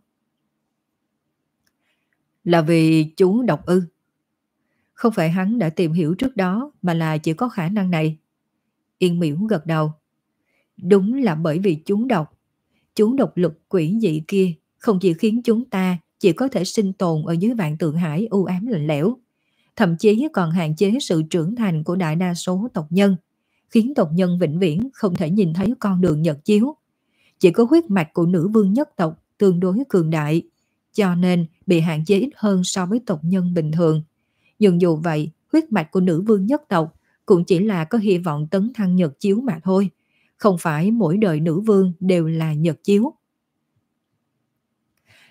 Là vì chú độc ư? Không phải hắn đã tìm hiểu trước đó mà là chỉ có khả năng này. Yên Miễu gật đầu. Đúng là bởi vì chúng độc. Chúng độc lực quỷ dị kia không chỉ khiến chúng ta chỉ có thể sinh tồn ở dưới vạn tượng hải u ám lạnh lẽo, thậm chí còn hạn chế sự trưởng thành của đại đa số tộc nhân, khiến tộc nhân vĩnh viễn không thể nhìn thấy con đường nhật chiếu. Chỉ có huyết mạch của nữ vương nhất tộc tương đối cường đại, cho nên bị hạn chế ít hơn so với tộc nhân bình thường. Nhưng dù vậy, huyết mạch của nữ vương nhất tộc cũng chỉ là có hy vọng tấn thăng nhật chiếu mà thôi. Không phải mỗi đời nữ vương đều là nhật chiếu.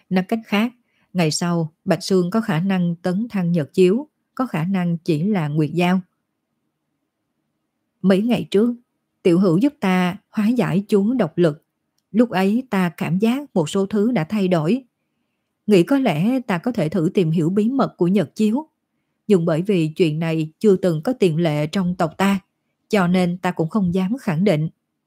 Nói cách khác, ngày sau Bạch Sương có khả năng tấn thăng nhật chiếu, có khả năng chỉ là Nguyệt Giao. Mấy ngày trước, tiểu hữu giúp ta hóa giải chú độc lực. Lúc ấy ta cảm giác một số thứ đã thay đổi. Nghĩ có lẽ ta có thể thử tìm hiểu bí mật của nhật chiếu. Nhưng bởi vì chuyện này chưa từng có tiền lệ trong tộc ta, cho nên ta cũng không dám khẳng định.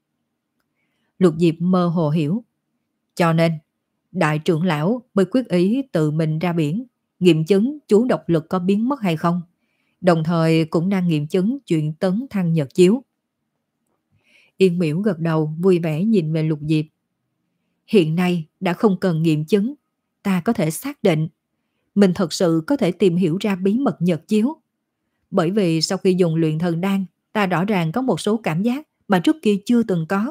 Lục Diệp mơ hồ hiểu. Cho nên, đại trưởng lão mới quyết ý tự mình ra biển, nghiệm chứng chú độc lực có biến mất hay không. Đồng thời cũng đang nghiệm chứng chuyện tấn thăng nhật chiếu. Yên Miễu gật đầu vui vẻ nhìn về Lục Diệp. Hiện nay đã không cần nghiệm chứng, ta có thể xác định mình thật sự có thể tìm hiểu ra bí mật nhật chiếu. Bởi vì sau khi dùng luyện thần đan, ta rõ ràng có một số cảm giác mà trước kia chưa từng có.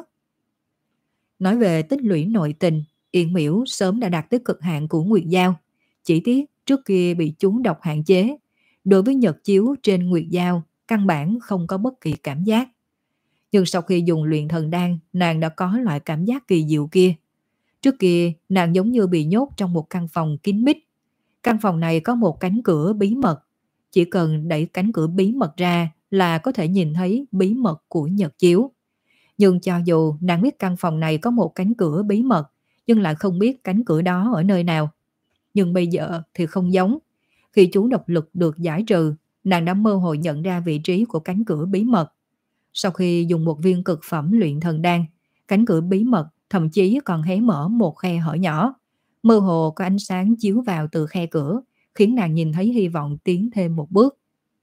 Nói về tích lũy nội tình, Yên Miễu sớm đã đạt tới cực hạn của Nguyệt Giao. Chỉ tiếc trước kia bị chúng độc hạn chế. Đối với nhật chiếu trên Nguyệt Giao, căn bản không có bất kỳ cảm giác. Nhưng sau khi dùng luyện thần đan, nàng đã có loại cảm giác kỳ diệu kia. Trước kia, nàng giống như bị nhốt trong một căn phòng kín mít. Căn phòng này có một cánh cửa bí mật. Chỉ cần đẩy cánh cửa bí mật ra là có thể nhìn thấy bí mật của nhật chiếu. Nhưng cho dù nàng biết căn phòng này có một cánh cửa bí mật, nhưng lại không biết cánh cửa đó ở nơi nào. Nhưng bây giờ thì không giống. Khi chú độc lực được giải trừ, nàng đã mơ hồ nhận ra vị trí của cánh cửa bí mật. Sau khi dùng một viên cực phẩm luyện thần đan, cánh cửa bí mật thậm chí còn hé mở một khe hở nhỏ. Mơ hồ có ánh sáng chiếu vào từ khe cửa, khiến nàng nhìn thấy hy vọng tiến thêm một bước.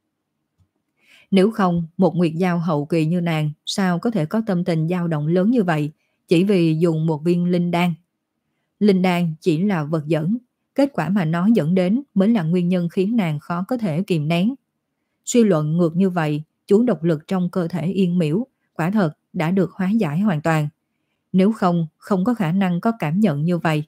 Nếu không, một Nguyệt Giao hậu kỳ như nàng sao có thể có tâm tình dao động lớn như vậy, chỉ vì dùng một viên linh đan. Linh đan chỉ là vật dẫn, kết quả mà nó dẫn đến mới là nguyên nhân khiến nàng khó có thể kìm nén. Suy luận ngược như vậy, chú độc lực trong cơ thể Yên Miễu quả thật đã được hóa giải hoàn toàn. Nếu không, không có khả năng có cảm nhận như vậy.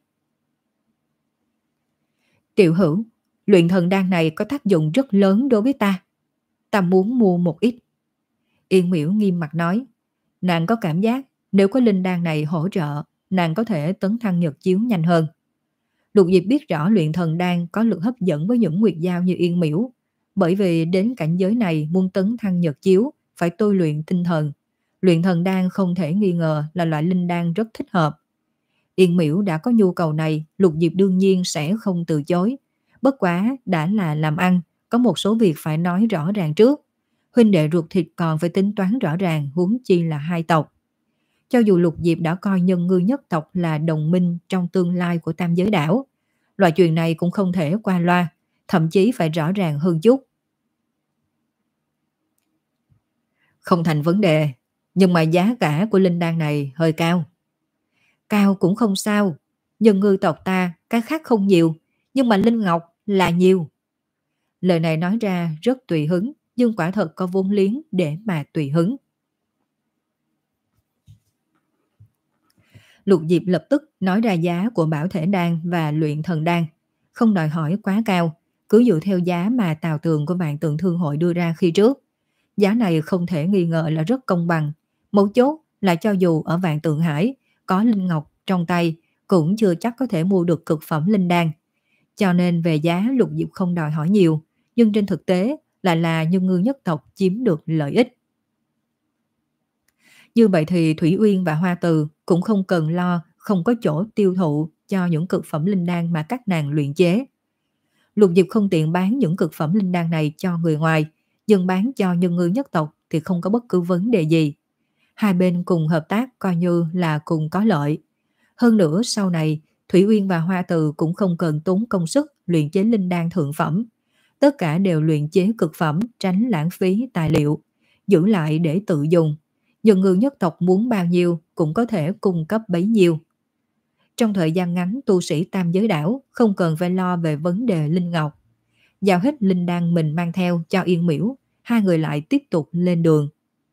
Tiểu hữu, luyện thần đan này có tác dụng rất lớn đối với ta. Ta muốn mua một ít. Yên Miễu nghiêm mặt nói. Nàng có cảm giác nếu có linh đan này hỗ trợ, nàng có thể tấn thăng nhật chiếu nhanh hơn. Lục Diệp biết rõ luyện thần đan có lực hấp dẫn với những Nguyệt Giao như Yên Miễu. Bởi vì đến cảnh giới này muốn tấn thăng nhật chiếu phải tôi luyện tinh thần. Luyện thần đan không thể nghi ngờ là loại linh đan rất thích hợp. Yên Miễu đã có nhu cầu này, Lục Diệp đương nhiên sẽ không từ chối. Bất quá đã là làm ăn, có một số việc phải nói rõ ràng trước. Huynh đệ ruột thịt còn phải tính toán rõ ràng, huống chi là hai tộc. Cho dù Lục Diệp đã coi Nhân Ngư nhất tộc là đồng minh trong tương lai của Tam Giới đảo, loại chuyện này cũng không thể qua loa, thậm chí phải rõ ràng hơn chút. Không thành vấn đề, nhưng mà giá cả của linh đan này hơi cao. Cao cũng không sao, Nhân Ngư tộc ta cái khác không nhiều, nhưng mà linh ngọc là nhiều. Lời này nói ra rất tùy hứng, nhưng quả thật có vốn liếng để mà tùy hứng. Lục Diệp lập tức nói ra giá của bảo thể đan và luyện thần đan, không đòi hỏi quá cao, cứ dựa theo giá mà Tào Tường của Vạn Tượng Thương hội đưa ra khi trước. Giá này không thể nghi ngờ là rất công bằng, mấu chốt là cho dù ở Vạn Tượng Hải có linh ngọc trong tay cũng chưa chắc có thể mua được cực phẩm linh đan. Cho nên về giá Lục Diệp không đòi hỏi nhiều, nhưng trên thực tế lại là Nhân Ngư nhất tộc chiếm được lợi ích. Như vậy thì Thủy Uyên và Hoa Từ cũng không cần lo không có chỗ tiêu thụ cho những cực phẩm linh đan mà các nàng luyện chế. Lục Diệp không tiện bán những cực phẩm linh đan này cho người ngoài, nhưng bán cho Nhân Ngư nhất tộc thì không có bất cứ vấn đề gì. Hai bên cùng hợp tác coi như là cùng có lợi. Hơn nữa sau này, Thủy Uyên và Hoa Từ cũng không cần tốn công sức luyện chế linh đan thượng phẩm. Tất cả đều luyện chế cực phẩm, tránh lãng phí tài liệu, giữ lại để tự dùng. Nhân Ngư nhất tộc muốn bao nhiêu cũng có thể cung cấp bấy nhiêu. Trong thời gian ngắn, tu sĩ Tam Giới đảo không cần phải lo về vấn đề linh ngọc. Giao hết linh đan mình mang theo cho Yên Miễu, hai người lại tiếp tục lên đường.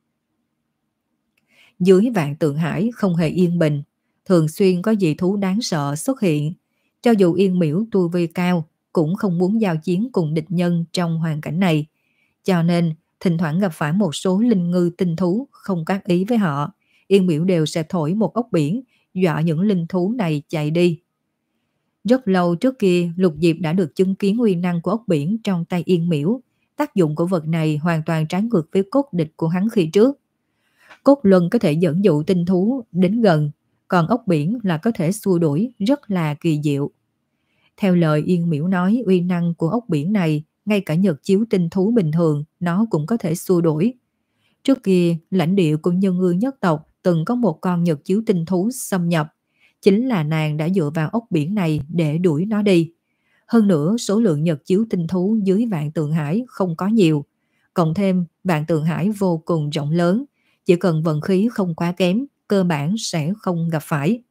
Dưới Vạn Tượng Hải không hề yên bình, thường xuyên có dị thú đáng sợ xuất hiện. Cho dù Yên Miễu tu vi cao, cũng không muốn giao chiến cùng địch nhân trong hoàn cảnh này. Cho nên, thỉnh thoảng gặp phải một số linh ngư tinh thú không các ý với họ, Yên Miễu đều sẽ thổi một ốc biển, dọa những linh thú này chạy đi. Rất lâu trước kia, Lục Diệp đã được chứng kiến uy năng của ốc biển trong tay Yên Miễu. Tác dụng của vật này hoàn toàn trái ngược với cốt địch của hắn khi trước. Cốt luân có thể dẫn dụ tinh thú đến gần, còn ốc biển là có thể xua đuổi, rất là kỳ diệu. Theo lời Yên Miễu nói, uy năng của ốc biển này, ngay cả nhật chiếu tinh thú bình thường, nó cũng có thể xua đuổi. Trước kia, lãnh địa của Nhân Ngư nhất tộc từng có một con nhật chiếu tinh thú xâm nhập. Chính là nàng đã dựa vào ốc biển này để đuổi nó đi. Hơn nữa, số lượng nhật chiếu tinh thú dưới Vạn Tượng Hải không có nhiều. Cộng thêm, Vạn Tượng Hải vô cùng rộng lớn. Chỉ cần vận khí không quá kém, cơ bản sẽ không gặp phải.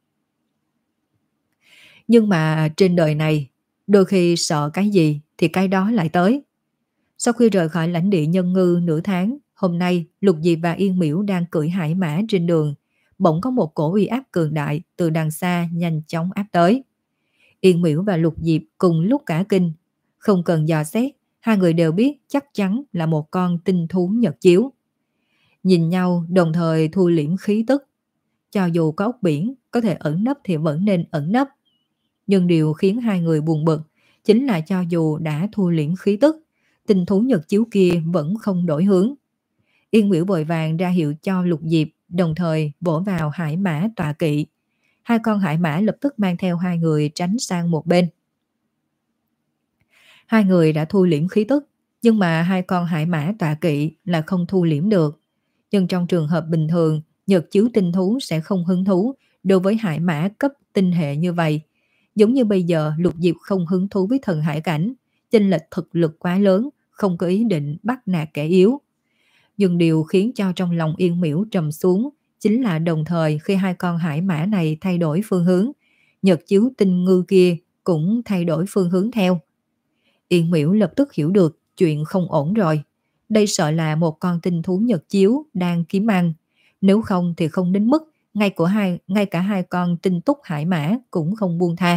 Nhưng mà trên đời này, đôi khi sợ cái gì thì cái đó lại tới. Sau khi rời khỏi lãnh địa Nhân Ngư nửa tháng, hôm nay Lục Diệp và Yên Miễu đang cưỡi hải mã trên đường. Bỗng có một cổ uy áp cường đại từ đằng xa nhanh chóng áp tới. Yên Miễu và Lục Diệp cùng lúc cả kinh. Không cần dò xét, hai người đều biết chắc chắn là một con tinh thú nhật chiếu. Nhìn nhau đồng thời thu liễm khí tức. Cho dù có ốc biển có thể ẩn nấp thì vẫn nên ẩn nấp. Nhưng điều khiến hai người buồn bực chính là cho dù đã thu liễm khí tức, tinh thú nhật chiếu kia vẫn không đổi hướng. Yên Miễu vội vàng ra hiệu cho Lục Diệp, đồng thời vỗ vào hải mã tọa kỵ. Hai con hải mã lập tức mang theo hai người tránh sang một bên. Hai người đã thu liễm khí tức, nhưng mà hai con hải mã tọa kỵ là không thu liễm được. Nhưng trong trường hợp bình thường, nhật chiếu tinh thú sẽ không hứng thú đối với hải mã cấp tinh hệ như vậy. Giống như bây giờ Lục Diệp không hứng thú với thần hải cảnh, chênh lệch thực lực quá lớn, không có ý định bắt nạt kẻ yếu. Nhưng điều khiến cho trong lòng Yên Miễu trầm xuống chính là đồng thời khi hai con hải mã này thay đổi phương hướng, nhật chiếu tinh ngư kia cũng thay đổi phương hướng theo. Yên Miễu lập tức hiểu được chuyện không ổn rồi. Đây sợ là một con tinh thú nhật chiếu đang kiếm ăn. Nếu không thì không đến mức ngay, của hai, ngay cả hai con tinh túc hải mã cũng không buông tha.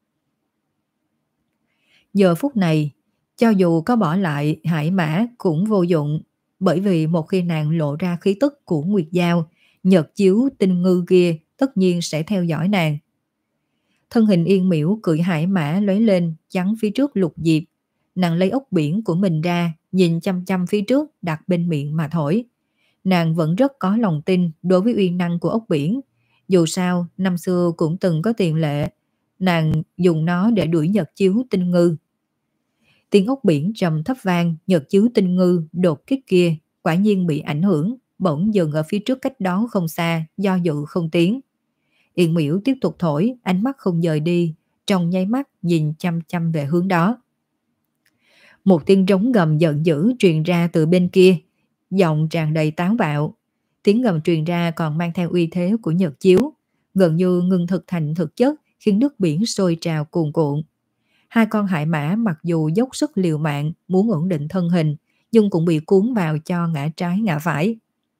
Giờ phút này, cho dù có bỏ lại hải mã cũng vô dụng, bởi vì một khi nàng lộ ra khí tức của Nguyệt Giao, nhật chiếu tinh ngư kia tất nhiên sẽ theo dõi nàng. Thân hình Yên Miễu cưỡi hải mã lóe lên chắn phía trước Lục Diệp. Nàng lấy ốc biển của mình ra, nhìn chăm chăm phía trước đặt bên miệng mà thổi. Nàng vẫn rất có lòng tin đối với uy năng của ốc biển. Dù sao, năm xưa cũng từng có tiền lệ, nàng dùng nó để đuổi nhật chiếu tinh ngư. Tiếng ốc biển trầm thấp vang, nhật chiếu tinh ngư đột kích kia quả nhiên bị ảnh hưởng, bỗng dừng ở phía trước cách đó không xa, do dự không tiến. Yên Miễu tiếp tục thổi, ánh mắt không dời đi, trong nháy mắt nhìn chăm chăm về hướng đó. Một tiếng rống gầm giận dữ truyền ra từ bên kia, giọng tràn đầy táo bạo. Tiếng gầm truyền ra còn mang theo uy thế của nhật chiếu, gần như ngưng thực thành thực chất, khiến nước biển sôi trào cuồn cuộn. Hai con hải mã mặc dù dốc sức liều mạng muốn ổn định thân hình, nhưng cũng bị cuốn vào cho ngã trái ngã phải.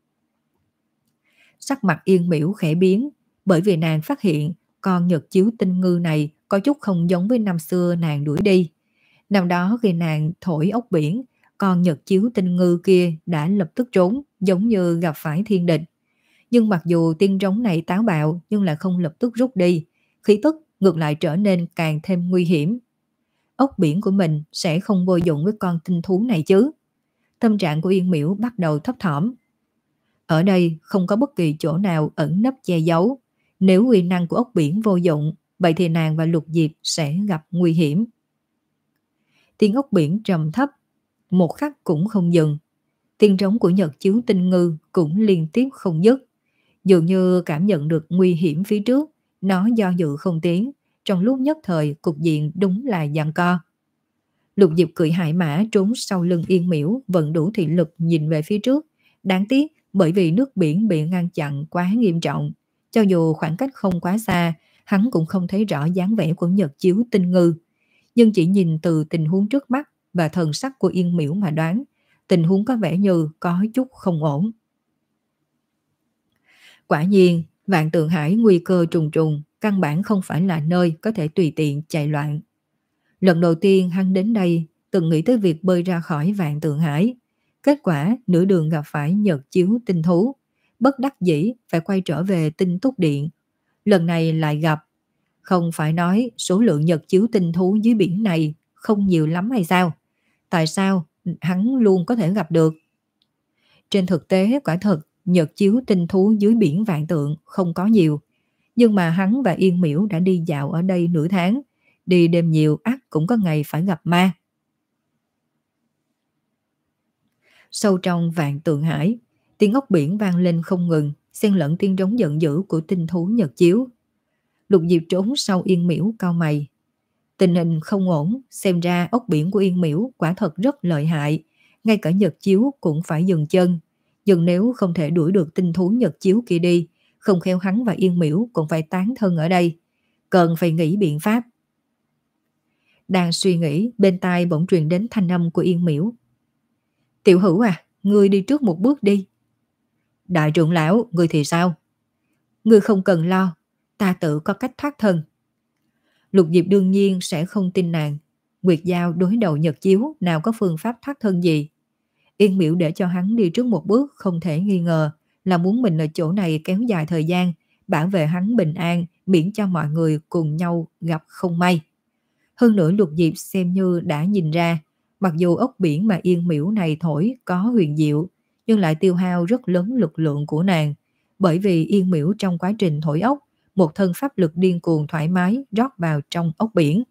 Sắc mặt Yên Miễu khẽ biến, bởi vì nàng phát hiện con nhật chiếu tinh ngư này có chút không giống với năm xưa nàng đuổi đi. Năm đó khi nàng thổi ốc biển, con nhật chiếu tinh ngư kia đã lập tức trốn, giống như gặp phải thiên địch. Nhưng mặc dù tiên trống này táo bạo nhưng lại không lập tức rút đi, khí tức ngược lại trở nên càng thêm nguy hiểm. Ốc biển của mình sẽ không vô dụng với con tinh thú này chứ? Tâm trạng của Yên Miễu bắt đầu thấp thỏm. Ở đây không có bất kỳ chỗ nào ẩn nấp che giấu. Nếu uy năng của ốc biển vô dụng, vậy thì nàng và Lục Diệp sẽ gặp nguy hiểm. Tiếng ốc biển trầm thấp, một khắc cũng không dừng. Tiếng trống của nhật chiếu tinh ngư cũng liên tiếp không dứt. Dường như cảm nhận được nguy hiểm phía trước, nó do dự không tiến. Trong lúc nhất thời, cục diện đúng là giằng co. Lục Diệp cưỡi hải mã trốn sau lưng Yên Miễu, vẫn đủ thị lực nhìn về phía trước. Đáng tiếc, bởi vì nước biển bị ngăn chặn quá nghiêm trọng. Cho dù khoảng cách không quá xa, hắn cũng không thấy rõ dáng vẻ của nhật chiếu tinh ngư. Nhưng chỉ nhìn từ tình huống trước mắt và thần sắc của Yên Miễu mà đoán, tình huống có vẻ như có chút không ổn. Quả nhiên, Vạn Tượng Hải nguy cơ trùng trùng, căn bản không phải là nơi có thể tùy tiện chạy loạn. Lần đầu tiên hắn đến đây, từng nghĩ tới việc bơi ra khỏi Vạn Tượng Hải. Kết quả, nửa đường gặp phải nhật chiếu tinh thú. Bất đắc dĩ phải quay trở về Tinh Túc Điện. Lần này lại gặp. Không phải nói số lượng nhật chiếu tinh thú dưới biển này không nhiều lắm hay sao? Tại sao hắn luôn có thể gặp được? Trên thực tế quả thật, nhật chiếu tinh thú dưới biển Vạn Tượng không có nhiều. Nhưng mà hắn và Yên Miễu đã đi dạo ở đây nửa tháng. Đi đêm nhiều ắt cũng có ngày phải gặp ma. Sâu trong Vạn Tượng Hải, tiếng ốc biển vang lên không ngừng, xen lẫn tiếng rống giận dữ của tinh thú nhật chiếu. Lục Diệp trốn sau Yên Miễu cau mày. Tình hình không ổn, xem ra ốc biển của Yên Miễu quả thật rất lợi hại. Ngay cả nhật chiếu cũng phải dừng chân. Nhưng nếu không thể đuổi được tinh thú nhật chiếu kia đi, không khéo hắn và Yên Miễu cũng phải tán thân ở đây. Cần phải nghĩ biện pháp. Đang suy nghĩ, bên tai bỗng truyền đến thanh âm của Yên Miễu. Tiểu Hữu à, ngươi đi trước một bước đi. Đại trưởng lão, ngươi thì sao? Ngươi không cần lo, ta tự có cách thoát thân. Lục Diệp đương nhiên sẽ không tin nàng. Nguyệt Giao đối đầu nhật chiếu nào có phương pháp thoát thân gì. Yên Miễu để cho hắn đi trước một bước không thể nghi ngờ là muốn mình ở chỗ này kéo dài thời gian, bảo vệ hắn bình an, miễn cho mọi người cùng nhau gặp không may. Hơn nữa Lục Diệp xem như đã nhìn ra, mặc dù ốc biển mà Yên Miễu này thổi có huyền diệu, nhưng lại tiêu hao rất lớn lực lượng của nàng, bởi vì Yên Miễu trong quá trình thổi ốc, một thân pháp lực điên cuồng thoải mái rót vào trong ốc biển.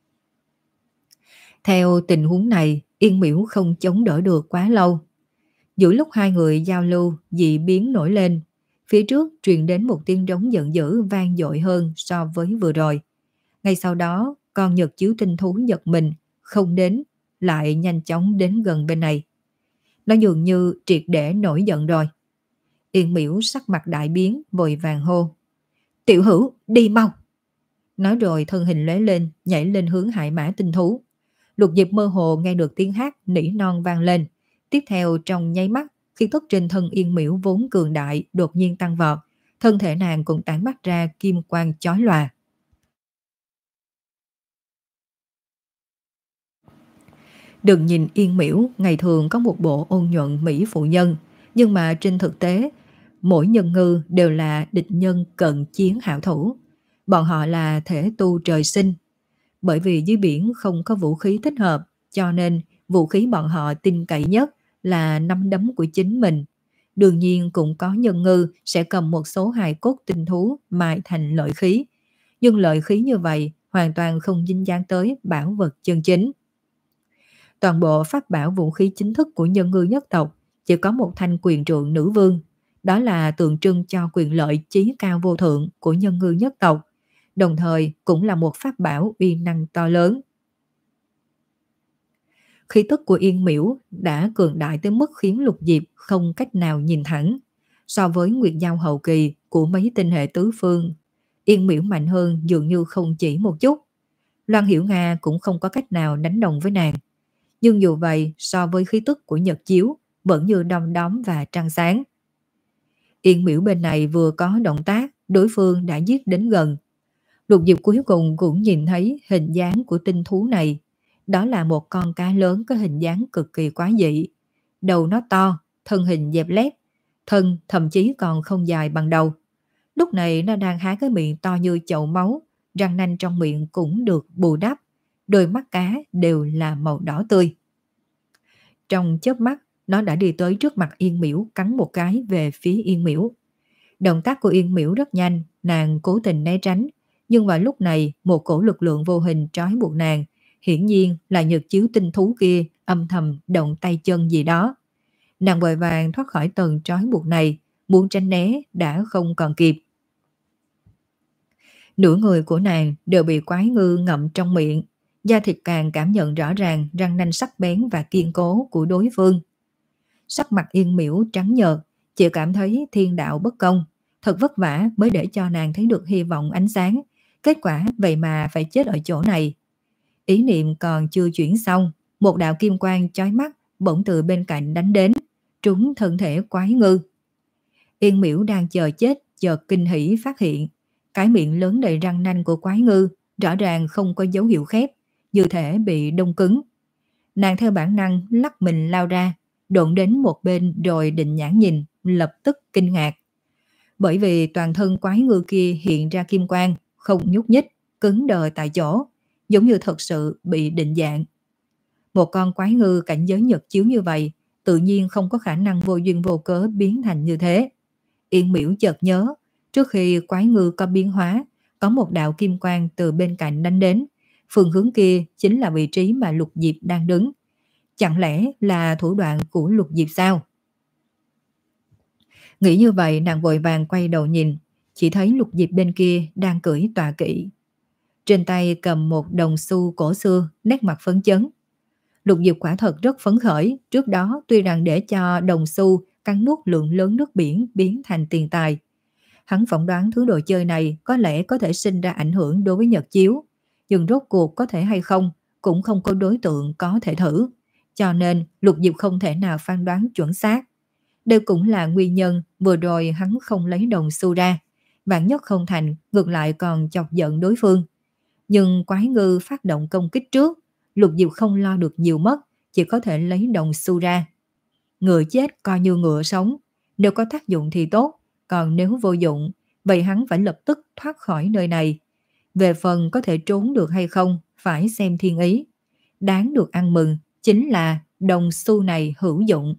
Theo tình huống này, Yên Miễu không chống đỡ được quá lâu. Giữa lúc hai người giao lưu, dị biến nổi lên. Phía trước truyền đến một tiếng rống giận dữ vang dội hơn so với vừa rồi. Ngay sau đó, con nhật chiếu tinh thú giật mình, không đến, lại nhanh chóng đến gần bên này. Nó dường như triệt để nổi giận rồi. Yên Miễu sắc mặt đại biến, vội vàng hô. Tiểu Hữu, đi mau. Nói rồi thân hình lóe lên, nhảy lên hướng hải mã tinh thú. Lục Diệp mơ hồ nghe được tiếng hát nỉ non vang lên. Tiếp theo trong nháy mắt, khi tức trên thân Yên Miễu vốn cường đại đột nhiên tăng vọt, thân thể nàng cũng tản mắt ra kim quang chói lòa. Đừng nhìn Yên Miễu ngày thường có một bộ ôn nhuận mỹ phụ nhân, nhưng mà trên thực tế, mỗi nhân ngư đều là địch nhân cận chiến hảo thủ. Bọn họ là thể tu trời sinh. Bởi vì dưới biển không có vũ khí thích hợp, cho nên vũ khí bọn họ tin cậy nhất là nắm đấm của chính mình. Đương nhiên cũng có nhân ngư sẽ cầm một số hài cốt tinh thú mài thành lợi khí. Nhưng lợi khí như vậy hoàn toàn không dính dáng tới bảo vật chân chính. Toàn bộ pháp bảo vũ khí chính thức của nhân ngư nhất tộc chỉ có một thanh quyền trượng nữ vương. Đó là tượng trưng cho quyền lợi chí cao vô thượng của nhân ngư nhất tộc, đồng thời cũng là một pháp bảo uy năng to lớn. Khí tức của Yên Miễu đã cường đại tới mức khiến Lục Diệp không cách nào nhìn thẳng. So với Nguyệt Giao hậu kỳ của mấy tinh hệ tứ phương, Yên Miễu mạnh hơn dường như không chỉ một chút. Loan Hiểu Nga cũng không có cách nào đánh đồng với nàng. Nhưng dù vậy, so với khí tức của Nhật Chiếu, vẫn như đom đóm và trăng sáng. Yên Miễu bên này vừa có động tác, đối phương đã giết đến gần. Lục Diệp cuối cùng cũng nhìn thấy hình dáng của tinh thú này. Đó là một con cá lớn có hình dáng cực kỳ quái dị. Đầu nó to, thân hình dẹp lép, thân thậm chí còn không dài bằng đầu. Lúc này nó đang há cái miệng to như chậu máu, răng nanh trong miệng cũng được bù đắp, đôi mắt cá đều là màu đỏ tươi. Trong chớp mắt, nó đã đi tới trước mặt Yên Miễu, cắn một cái về phía Yên Miễu. Động tác của Yên Miễu rất nhanh, nàng cố tình né tránh, nhưng vào lúc này một cổ lực lượng vô hình trói buộc nàng, hiển nhiên là nhật chiếu tinh thú kia âm thầm động tay chân gì đó. Nàng vội vàng thoát khỏi tầng trói buộc này, muốn tránh né đã không còn kịp. Nửa người của nàng đều bị quái ngư ngậm trong miệng, da thịt càng cảm nhận rõ ràng răng nanh sắc bén và kiên cố của đối phương. Sắc mặt Yên Miễu trắng nhợt, chỉ cảm thấy thiên đạo bất công, thật vất vả mới để cho nàng thấy được hy vọng ánh sáng, kết quả vậy mà phải chết ở chỗ này. Ý niệm còn chưa chuyển xong, một đạo kim quang chói mắt bỗng từ bên cạnh đánh đến, trúng thân thể quái ngư. Yên Miễu đang chờ chết, chợt kinh hỉ phát hiện, cái miệng lớn đầy răng nanh của quái ngư rõ ràng không có dấu hiệu khép, như thể bị đông cứng. Nàng theo bản năng lắc mình lao ra, độn đến một bên rồi định nhãn nhìn, lập tức kinh ngạc. Bởi vì toàn thân quái ngư kia hiện ra kim quang, không nhúc nhích, cứng đờ tại chỗ, giống như thật sự bị định dạng. Một con quái ngư cảnh giới nhật chiếu như vậy, tự nhiên không có khả năng vô duyên vô cớ biến thành như thế. Yên Miễu chợt nhớ, trước khi quái ngư có biến hóa, có một đạo kim quang từ bên cạnh đánh đến. Phương hướng kia chính là vị trí mà Lục Diệp đang đứng. Chẳng lẽ là thủ đoạn của Lục Diệp sao? Nghĩ như vậy, nàng vội vàng quay đầu nhìn, chỉ thấy Lục Diệp bên kia đang cưỡi tọa kỵ. Trên tay cầm một đồng xu cổ xưa, nét mặt phấn chấn. Lục Diệp quả thật rất phấn khởi, trước đó tuy rằng để cho đồng xu cắn nuốt lượng lớn nước biển biến thành tiền tài. Hắn phỏng đoán thứ đồ chơi này có lẽ có thể sinh ra ảnh hưởng đối với nhật chiếu, nhưng rốt cuộc có thể hay không cũng không có đối tượng có thể thử, cho nên Lục Diệp không thể nào phán đoán chuẩn xác. Đây cũng là nguyên nhân vừa rồi hắn không lấy đồng xu ra, vạn nhất không thành ngược lại còn chọc giận đối phương. Nhưng quái ngư phát động công kích trước, Lục Diệp không lo được nhiều mất, chỉ có thể lấy đồng xu ra. Ngựa chết coi như ngựa sống, nếu có tác dụng thì tốt, còn nếu vô dụng, vậy hắn phải lập tức thoát khỏi nơi này. Về phần có thể trốn được hay không, phải xem thiên ý. Đáng được ăn mừng chính là đồng xu này hữu dụng.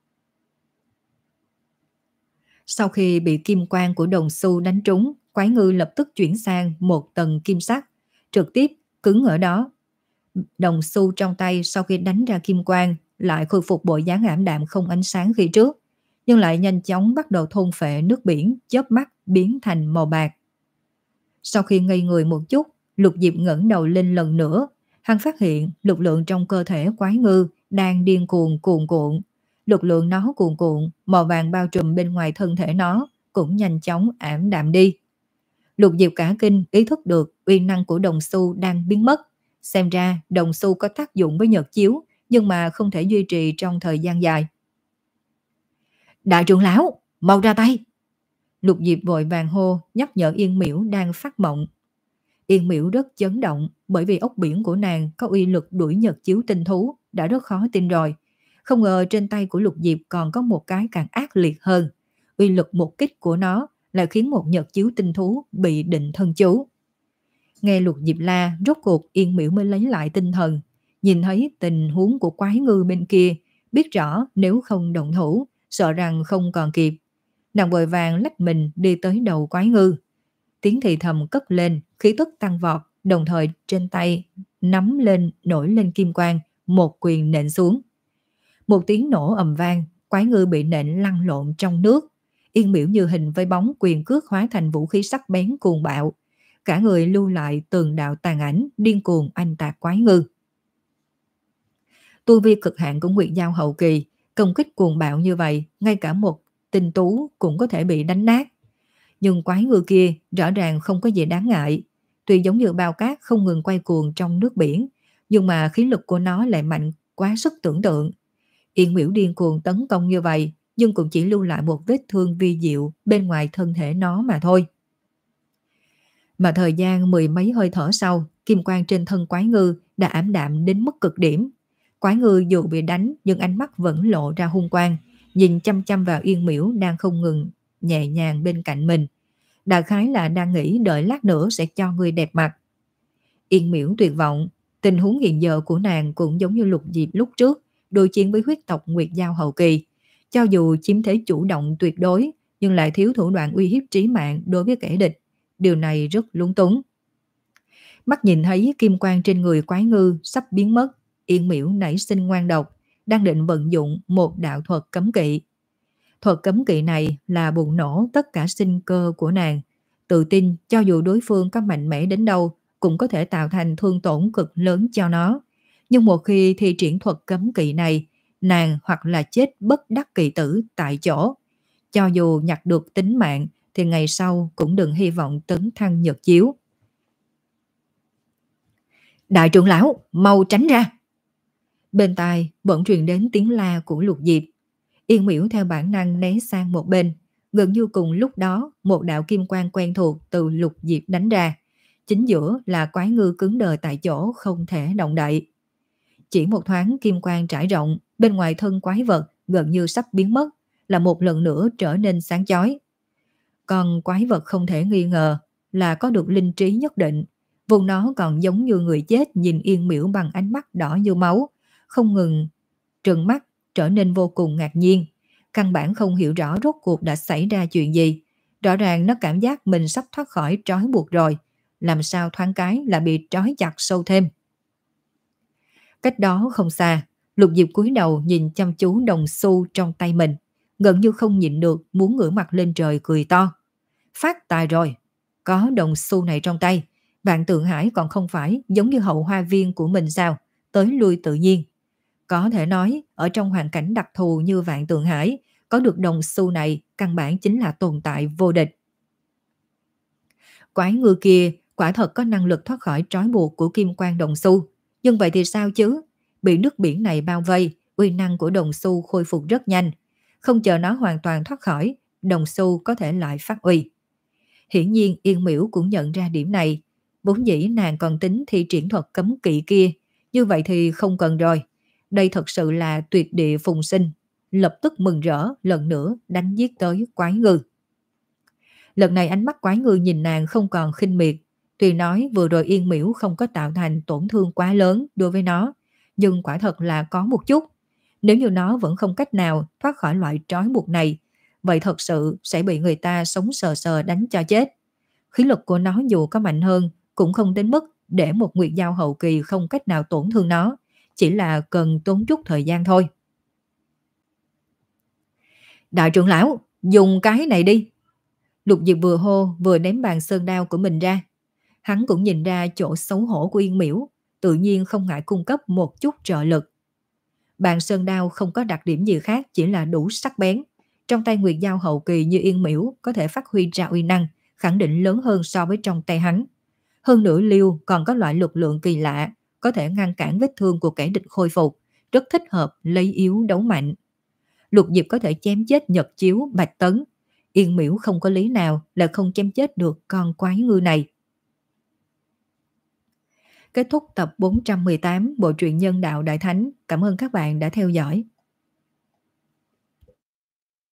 Sau khi bị kim quang của đồng xu đánh trúng, quái ngư lập tức chuyển sang một tầng kim sắc, trực tiếp cứng ở đó. Đồng xu trong tay sau khi đánh ra kim quang lại khôi phục bộ dáng ảm đạm không ánh sáng khi trước, nhưng lại nhanh chóng bắt đầu thôn phệ nước biển, chớp mắt biến thành màu bạc. Sau khi ngây người một chút, Lục Diệp ngẩng đầu lên lần nữa, hắn phát hiện lực lượng trong cơ thể quái ngư đang điên cuồng cuồn cuộn. Lực lượng nó cuồn cuộn, màu vàng bao trùm bên ngoài thân thể nó cũng nhanh chóng ảm đạm đi. Lục Diệp cả kinh ý thức được uy năng của đồng xu đang biến mất. Xem ra đồng xu có tác dụng với nhật chiếu, nhưng mà không thể duy trì trong thời gian dài. Đại trưởng lão, mau ra tay! Lục Diệp vội vàng hô, nhắc nhở Yên Miễu đang phát mộng. Yên Miễu rất chấn động, bởi vì ốc biển của nàng có uy lực đuổi nhật chiếu tinh thú, đã rất khó tin rồi. Không ngờ trên tay của Lục Diệp còn có một cái càng ác liệt hơn. Uy lực một kích của nó lại khiến một nhật chiếu tinh thú bị định thân chú. Nghe Lục Diệp la, rốt cuộc Yên Miễu mới lấy lại tinh thần. Nhìn thấy tình huống của quái ngư bên kia, biết rõ nếu không động thủ, sợ rằng không còn kịp. Nàng vội vàng lách mình đi tới đầu quái ngư. Tiếng thì thầm cất lên, khí tức tăng vọt, đồng thời trên tay nắm lên nổi lên kim quang, một quyền nện xuống. Một tiếng nổ ầm vang, quái ngư bị nện lăn lộn trong nước. Yên Miễu như hình với bóng, quyền cước hóa thành vũ khí sắc bén cuồng bạo. Cả người lưu lại từng đạo tàn ảnh, điên cuồng anh tạc quái ngư. Tu vi cực hạn của Nguyệt Giao hậu kỳ, công kích cuồng bạo như vậy, ngay cả một tinh tú cũng có thể bị đánh nát. Nhưng quái ngư kia rõ ràng không có gì đáng ngại. Tuy giống như bao cát không ngừng quay cuồng trong nước biển, nhưng mà khí lực của nó lại mạnh quá sức tưởng tượng. Yên Miễu điên cuồng tấn công như vậy, nhưng cũng chỉ lưu lại một vết thương vi diệu bên ngoài thân thể nó mà thôi. Mà thời gian mười mấy hơi thở sau, kim quang trên thân quái ngư đã ảm đạm đến mức cực điểm. Quái ngư dù bị đánh nhưng ánh mắt vẫn lộ ra hung quang, nhìn chăm chăm vào Yên Miễu đang không ngừng nhẹ nhàng bên cạnh mình. Đại khái là đang nghĩ đợi lát nữa sẽ cho người đẹp mặt. Yên Miễu tuyệt vọng, tình huống hiện giờ của nàng cũng giống như Lục Diệp lúc trước, đối chiến với huyết tộc Nguyệt Giao hậu kỳ. Cho dù chiếm thế chủ động tuyệt đối, nhưng lại thiếu thủ đoạn uy hiếp trí mạng đối với kẻ địch. Điều này rất lúng túng. Mắt nhìn thấy kim quang trên người quái ngư sắp biến mất, Yên Miễu nảy sinh ngoan độc, đang định vận dụng một đạo thuật cấm kỵ. Thuật cấm kỵ này là bùng nổ tất cả sinh cơ của nàng, tự tin cho dù đối phương có mạnh mẽ đến đâu cũng có thể tạo thành thương tổn cực lớn cho nó. Nhưng một khi thi triển thuật cấm kỵ này, nàng hoặc là chết bất đắc kỳ tử tại chỗ. Cho dù nhặt được tính mạng thì ngày sau cũng đừng hy vọng tấn thăng nhật chiếu. Đại trưởng lão, mau tránh ra! Bên tai bỗng truyền đến tiếng la của Lục Diệp. Yên Miễu theo bản năng né sang một bên. Gần như cùng lúc đó, một đạo kim quang quen thuộc từ Lục Diệp đánh ra. Chính giữa là quái ngư cứng đờ tại chỗ không thể động đậy. Chỉ một thoáng kim quang trải rộng, bên ngoài thân quái vật gần như sắp biến mất, là một lần nữa trở nên sáng chói. Còn quái vật không thể nghi ngờ là có được linh trí nhất định. Vùng nó còn giống như người chết nhìn Yên Miễu bằng ánh mắt đỏ như máu, không ngừng trừng mắt, trở nên vô cùng ngạc nhiên. Căn bản không hiểu rõ rốt cuộc đã xảy ra chuyện gì. Rõ ràng nó cảm giác mình sắp thoát khỏi trói buộc rồi, làm sao thoáng cái là bị trói chặt sâu thêm. Cách đó không xa, Lục Diệp cúi đầu nhìn chăm chú đồng xu trong tay mình, gần như không nhịn được muốn ngửa mặt lên trời cười to. Phát tài rồi, có đồng xu này trong tay, Vạn Tượng Hải còn không phải giống như hậu hoa viên của mình sao, tới lui tự nhiên. Có thể nói, ở trong hoàn cảnh đặc thù như Vạn Tượng Hải, có được đồng xu này căn bản chính là tồn tại vô địch. Quái ngư kia quả thật có năng lực thoát khỏi trói buộc của kim quang đồng xu. Nhưng vậy thì sao chứ? Bị nước biển này bao vây, uy năng của đồng xu khôi phục rất nhanh. Không chờ nó hoàn toàn thoát khỏi, đồng xu có thể lại phát uy. Hiển nhiên Yên Miễu cũng nhận ra điểm này. Vốn dĩ nàng còn tính thi triển thuật cấm kỵ kia. Như vậy thì không cần rồi. Đây thật sự là tuyệt địa phùng sinh. Lập tức mừng rỡ lần nữa đánh giết tới quái ngư. Lần này ánh mắt quái ngư nhìn nàng không còn khinh miệt. Tuy nói vừa rồi Yên Miễu không có tạo thành tổn thương quá lớn đối với nó, nhưng quả thật là có một chút. Nếu như nó vẫn không cách nào thoát khỏi loại trói buộc này, vậy thật sự sẽ bị người ta sống sờ sờ đánh cho chết. Khí lực của nó dù có mạnh hơn cũng không đến mức để một nguyệt giao hậu kỳ không cách nào tổn thương nó, chỉ là cần tốn chút thời gian thôi. Đại trưởng lão, dùng cái này đi. Lục Diệp vừa hô vừa ném bàn sơn đao của mình ra. Hắn cũng nhìn ra chỗ xấu hổ của Yên Miễu, tự nhiên không ngại cung cấp một chút trợ lực. Bàn sơn đao không có đặc điểm gì khác, chỉ là đủ sắc bén. Trong tay nguyệt giao hậu kỳ như Yên Miễu có thể phát huy ra uy năng, khẳng định lớn hơn so với trong tay hắn. Hơn nữa Liêu còn có loại lực lượng kỳ lạ, có thể ngăn cản vết thương của kẻ địch khôi phục, rất thích hợp lấy yếu đấu mạnh. Lục Diệp có thể chém chết Nhật Chiếu, Bạch Tấn. Yên Miễu không có lý nào là không chém chết được con quái ngư này. Kết thúc tập bốn trăm mười tám bộ truyện Nhân Đạo Đại Thánh. Cảm ơn các bạn đã theo dõi.